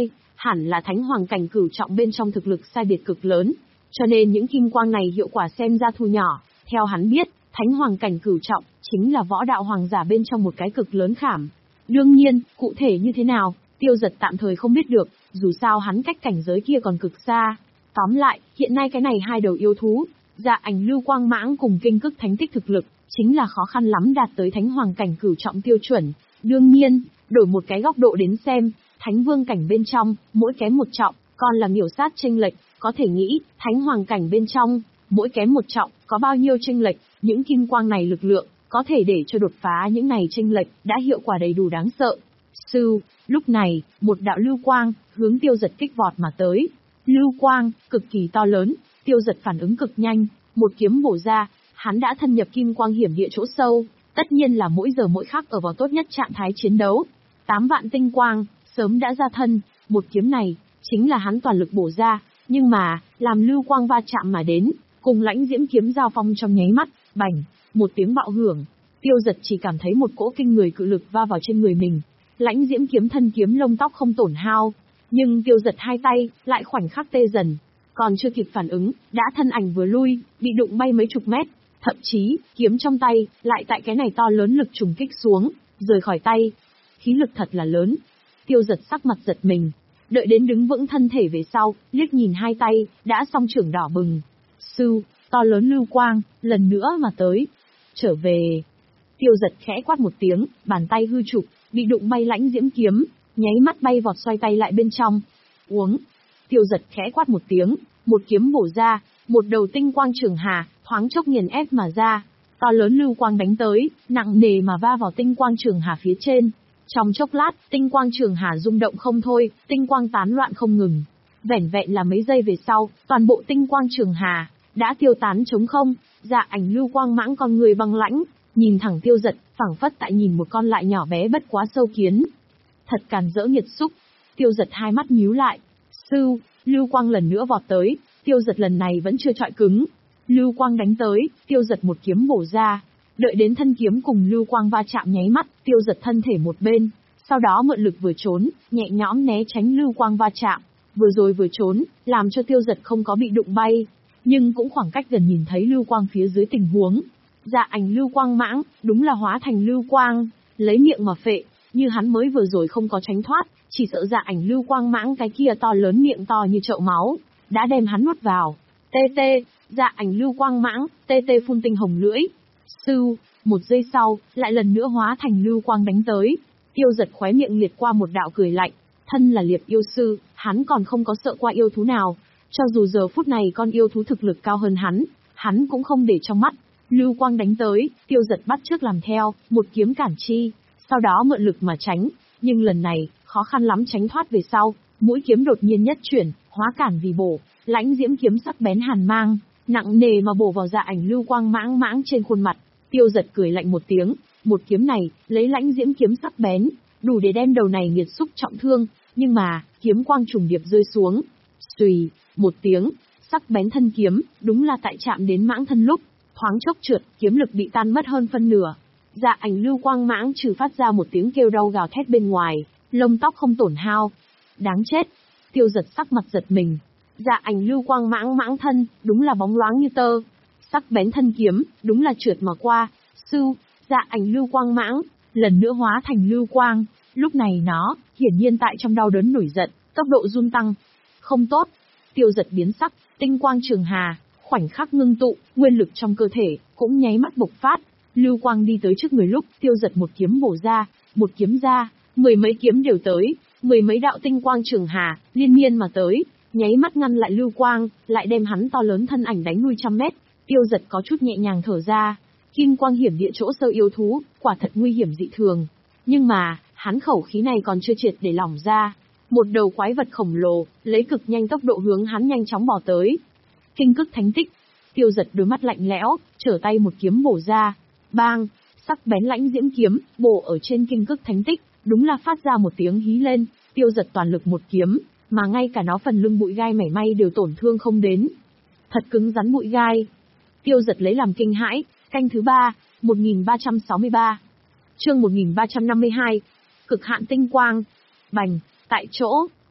hẳn là thánh hoàng cảnh cửu trọng bên trong thực lực sai biệt cực lớn, cho nên những kim quang này hiệu quả xem ra thu nhỏ. Theo hắn biết, thánh hoàng cảnh cửu trọng chính là võ đạo hoàng giả bên trong một cái cực lớn khảm. Đương nhiên, cụ thể như thế nào, Tiêu Giật tạm thời không biết được, dù sao hắn cách cảnh giới kia còn cực xa. Tóm lại, hiện nay cái này hai đầu yêu thú, Dạ Ảnh Lưu Quang Mãng cùng Kinh Cức Thánh Tích thực lực, chính là khó khăn lắm đạt tới thánh hoàng cảnh cửu trọng tiêu chuẩn. Đương nhiên, đổi một cái góc độ đến xem, thánh vương cảnh bên trong, mỗi kém một trọng, còn là miểu sát chênh lệch, có thể nghĩ, thánh hoàng cảnh bên trong, mỗi kém một trọng, có bao nhiêu chênh lệch, những kim quang này lực lượng, có thể để cho đột phá những này chênh lệch, đã hiệu quả đầy đủ đáng sợ. Sư, lúc này, một đạo lưu quang, hướng Tiêu Giật kích vọt mà tới. Lưu quang, cực kỳ to lớn, Tiêu Giật phản ứng cực nhanh, một kiếm bổ ra, hắn đã thân nhập kim quang hiểm địa chỗ sâu, tất nhiên là mỗi giờ mỗi khắc ở vào tốt nhất trạng thái chiến đấu. Tám vạn tinh quang, sớm đã ra thân, một kiếm này, chính là hắn toàn lực bổ ra, nhưng mà, làm lưu quang va chạm mà đến, cùng lãnh diễm kiếm giao phong trong nháy mắt, bành, một tiếng bạo hưởng, Tiêu Giật chỉ cảm thấy một cỗ kinh người cự lực va vào trên người mình. Lãnh diễm kiếm thân kiếm lông tóc không tổn hao, nhưng Tiêu Giật hai tay, lại khoảnh khắc tê dần. Còn chưa kịp phản ứng, đã thân ảnh vừa lui, bị đụng bay mấy chục mét, thậm chí, kiếm trong tay, lại tại cái này to lớn lực trùng kích xuống, rời khỏi tay. Khí lực thật là lớn. Tiêu Giật sắc mặt giật mình, đợi đến đứng vững thân thể về sau, liếc nhìn hai tay, đã song trưởng đỏ bừng. Sư, to lớn lưu quang, lần nữa mà tới. Trở về. Tiêu Giật khẽ quát một tiếng, bàn tay hư trục, bị đụng bay lãnh diễm kiếm, nháy mắt bay vọt xoay tay lại bên trong. Uống. Tiêu Giật khẽ quát một tiếng, một kiếm bổ ra, một đầu tinh quang trường hà, thoáng chốc nghiền ép mà ra. To lớn lưu quang đánh tới, nặng nề mà va vào tinh quang trường hà phía trên. Trong chốc lát, tinh quang trường hà rung động không thôi, tinh quang tán loạn không ngừng. Vẻn vẹn là mấy giây về sau, toàn bộ tinh quang trường hà đã tiêu tán trống không. Dạ Ảnh Lưu Quang Mãng con người băng lãnh, nhìn thẳng Tiêu Giật, phảng phất tại nhìn một con lại nhỏ bé bất quá sâu kiến. Thật càn rỡ nghiệt xúc. Tiêu Giật hai mắt nhíu lại. Sư, lưu quang lần nữa vọt tới, Tiêu Giật lần này vẫn chưa chọi cứng. Lưu quang đánh tới, Tiêu Giật một kiếm bổ ra. Đợi đến thân kiếm cùng lưu quang va chạm nháy mắt, Tiêu Giật thân thể một bên, sau đó mượn lực vừa trốn, nhẹ nhõm né tránh lưu quang va chạm. Vừa rồi vừa trốn, làm cho Tiêu Giật không có bị đụng bay, nhưng cũng khoảng cách gần nhìn thấy lưu quang phía dưới tình huống. Dạ Ảnh Lưu Quang Mãng, đúng là hóa thành lưu quang, lấy miệng mà phệ, như hắn mới vừa rồi không có tránh thoát, chỉ sợ Dạ Ảnh Lưu Quang Mãng cái kia to lớn miệng to như chậu máu, đã đem hắn nuốt vào. Tê tê, Dạ Ảnh Lưu Quang Mãng, tê tê phun tinh hồng lưỡi. Sư, một giây sau, lại lần nữa hóa thành lưu quang đánh tới. Tiêu Giật khóe miệng liệt qua một đạo cười lạnh, thân là liệp yêu sư, hắn còn không có sợ qua yêu thú nào, cho dù giờ phút này con yêu thú thực lực cao hơn hắn, hắn cũng không để trong mắt. Lưu quang đánh tới, Tiêu Giật bắt trước làm theo, một kiếm cản chi, sau đó mượn lực mà tránh, nhưng lần này, khó khăn lắm tránh thoát về sau, mũi kiếm đột nhiên nhất chuyển, hóa cản vì bổ, lãnh diễm kiếm sắc bén hàn mang, nặng nề mà bổ vào Dạ Ảnh Lưu Quang Mãng mãng trên khuôn mặt. Tiêu Giật cười lạnh một tiếng, một kiếm này, lấy lãnh diễm kiếm sắc bén, đủ để đem đầu này nghiệt xúc trọng thương, nhưng mà, kiếm quang trùng điệp rơi xuống. Xùy, một tiếng, sắc bén thân kiếm, đúng là tại chạm đến mãng thân lúc, thoáng chốc trượt, kiếm lực bị tan mất hơn phân nửa. Dạ Ảnh Lưu Quang Mãng trừ phát ra một tiếng kêu đau gào thét bên ngoài, lông tóc không tổn hao. Đáng chết. Tiêu Giật sắc mặt giật mình. Dạ Ảnh Lưu Quang Mãng mãng thân, đúng là bóng loáng như tơ. Sắc bén thân kiếm, đúng là trượt mà qua. Sư, Dạ Ảnh Lưu Quang Mãng, lần nữa hóa thành lưu quang. Lúc này nó, hiển nhiên tại trong đau đớn nổi giận, tốc độ run tăng. Không tốt. Tiêu Giật biến sắc, tinh quang trường hà, khoảnh khắc ngưng tụ, nguyên lực trong cơ thể, cũng nháy mắt bộc phát. Lưu quang đi tới trước người lúc, Tiêu Giật một kiếm bổ ra, một kiếm ra, mười mấy kiếm đều tới, mười mấy đạo tinh quang trường hà, liên miên mà tới, nháy mắt ngăn lại lưu quang, lại đem hắn to lớn thân ảnh đánh lui trăm mét. Tiêu Giật có chút nhẹ nhàng thở ra, kim quang hiểm địa chỗ sâu yêu thú, quả thật nguy hiểm dị thường. Nhưng mà, hắn khẩu khí này còn chưa triệt để lỏng ra. Một đầu quái vật khổng lồ, lấy cực nhanh tốc độ hướng hắn nhanh chóng bò tới. Kinh Cức Thánh Tích. Tiêu Giật đôi mắt lạnh lẽo, trở tay một kiếm bổ ra. Bang, sắc bén lãnh diễm kiếm, bổ ở trên Kinh Cức Thánh Tích, đúng là phát ra một tiếng hí lên. Tiêu Giật toàn lực một kiếm, mà ngay cả nó phần lưng bụi gai mảy may đều tổn thương không đến. Thật cứng rắn bụi gai. Tiêu Giật lấy làm kinh hãi. Canh thứ ba, một nghìn ba trăm sáu mươi ba. Chương một nghìn ba trăm năm mươi hai. Cực hạn tinh quang. Bành, tại chỗ,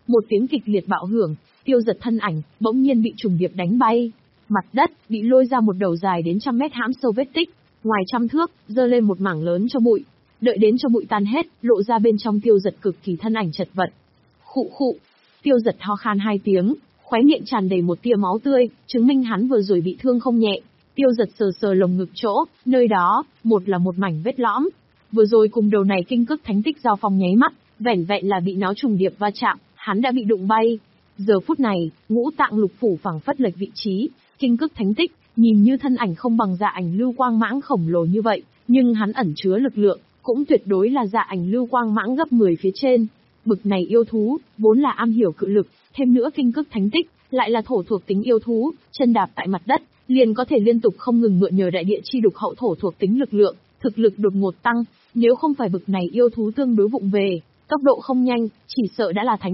Một tiếng kịch liệt bạo hưởng, Tiêu Giật thân ảnh bỗng nhiên bị trùng điệp đánh bay. Mặt đất bị lôi ra một đầu dài đến trăm mét hãm sâu vết tích, ngoài trăm thước, dơ lên một mảng lớn cho bụi. Đợi đến cho bụi tan hết, lộ ra bên trong Tiêu Giật cực kỳ thân ảnh chật vật. Khụ khụ, Tiêu Giật ho khan hai tiếng, khóe miệng tràn đầy một tia máu tươi, chứng minh hắn vừa rồi bị thương không nhẹ. Tiêu Giật sờ sờ lồng ngực chỗ, nơi đó, một là một mảnh vết lõm. Vừa rồi cùng đầu này kinh cức thánh tích giao phong nháy mắt, vẻn vẹn là bị nó trùng điệp va chạm, hắn đã bị đụng bay. Giờ phút này, ngũ tạng lục phủ phẳng phất lệch vị trí, kinh cức thánh tích, nhìn như thân ảnh không bằng dạ ảnh lưu quang mãng khổng lồ như vậy, nhưng hắn ẩn chứa lực lượng, cũng tuyệt đối là dạ ảnh lưu quang mãng gấp mười phía trên. Bực này yêu thú, vốn là am hiểu cự lực, thêm nữa kinh cức thánh tích, lại là thổ thuộc tính yêu thú, chân đạp tại mặt đất, liền có thể liên tục không ngừng mượn nhờ đại địa chi đục hậu thổ thuộc tính lực lượng, thực lực đột ngột tăng, nếu không phải bực này yêu thú tương đối vụng về, tốc độ không nhanh, chỉ sợ đã là thánh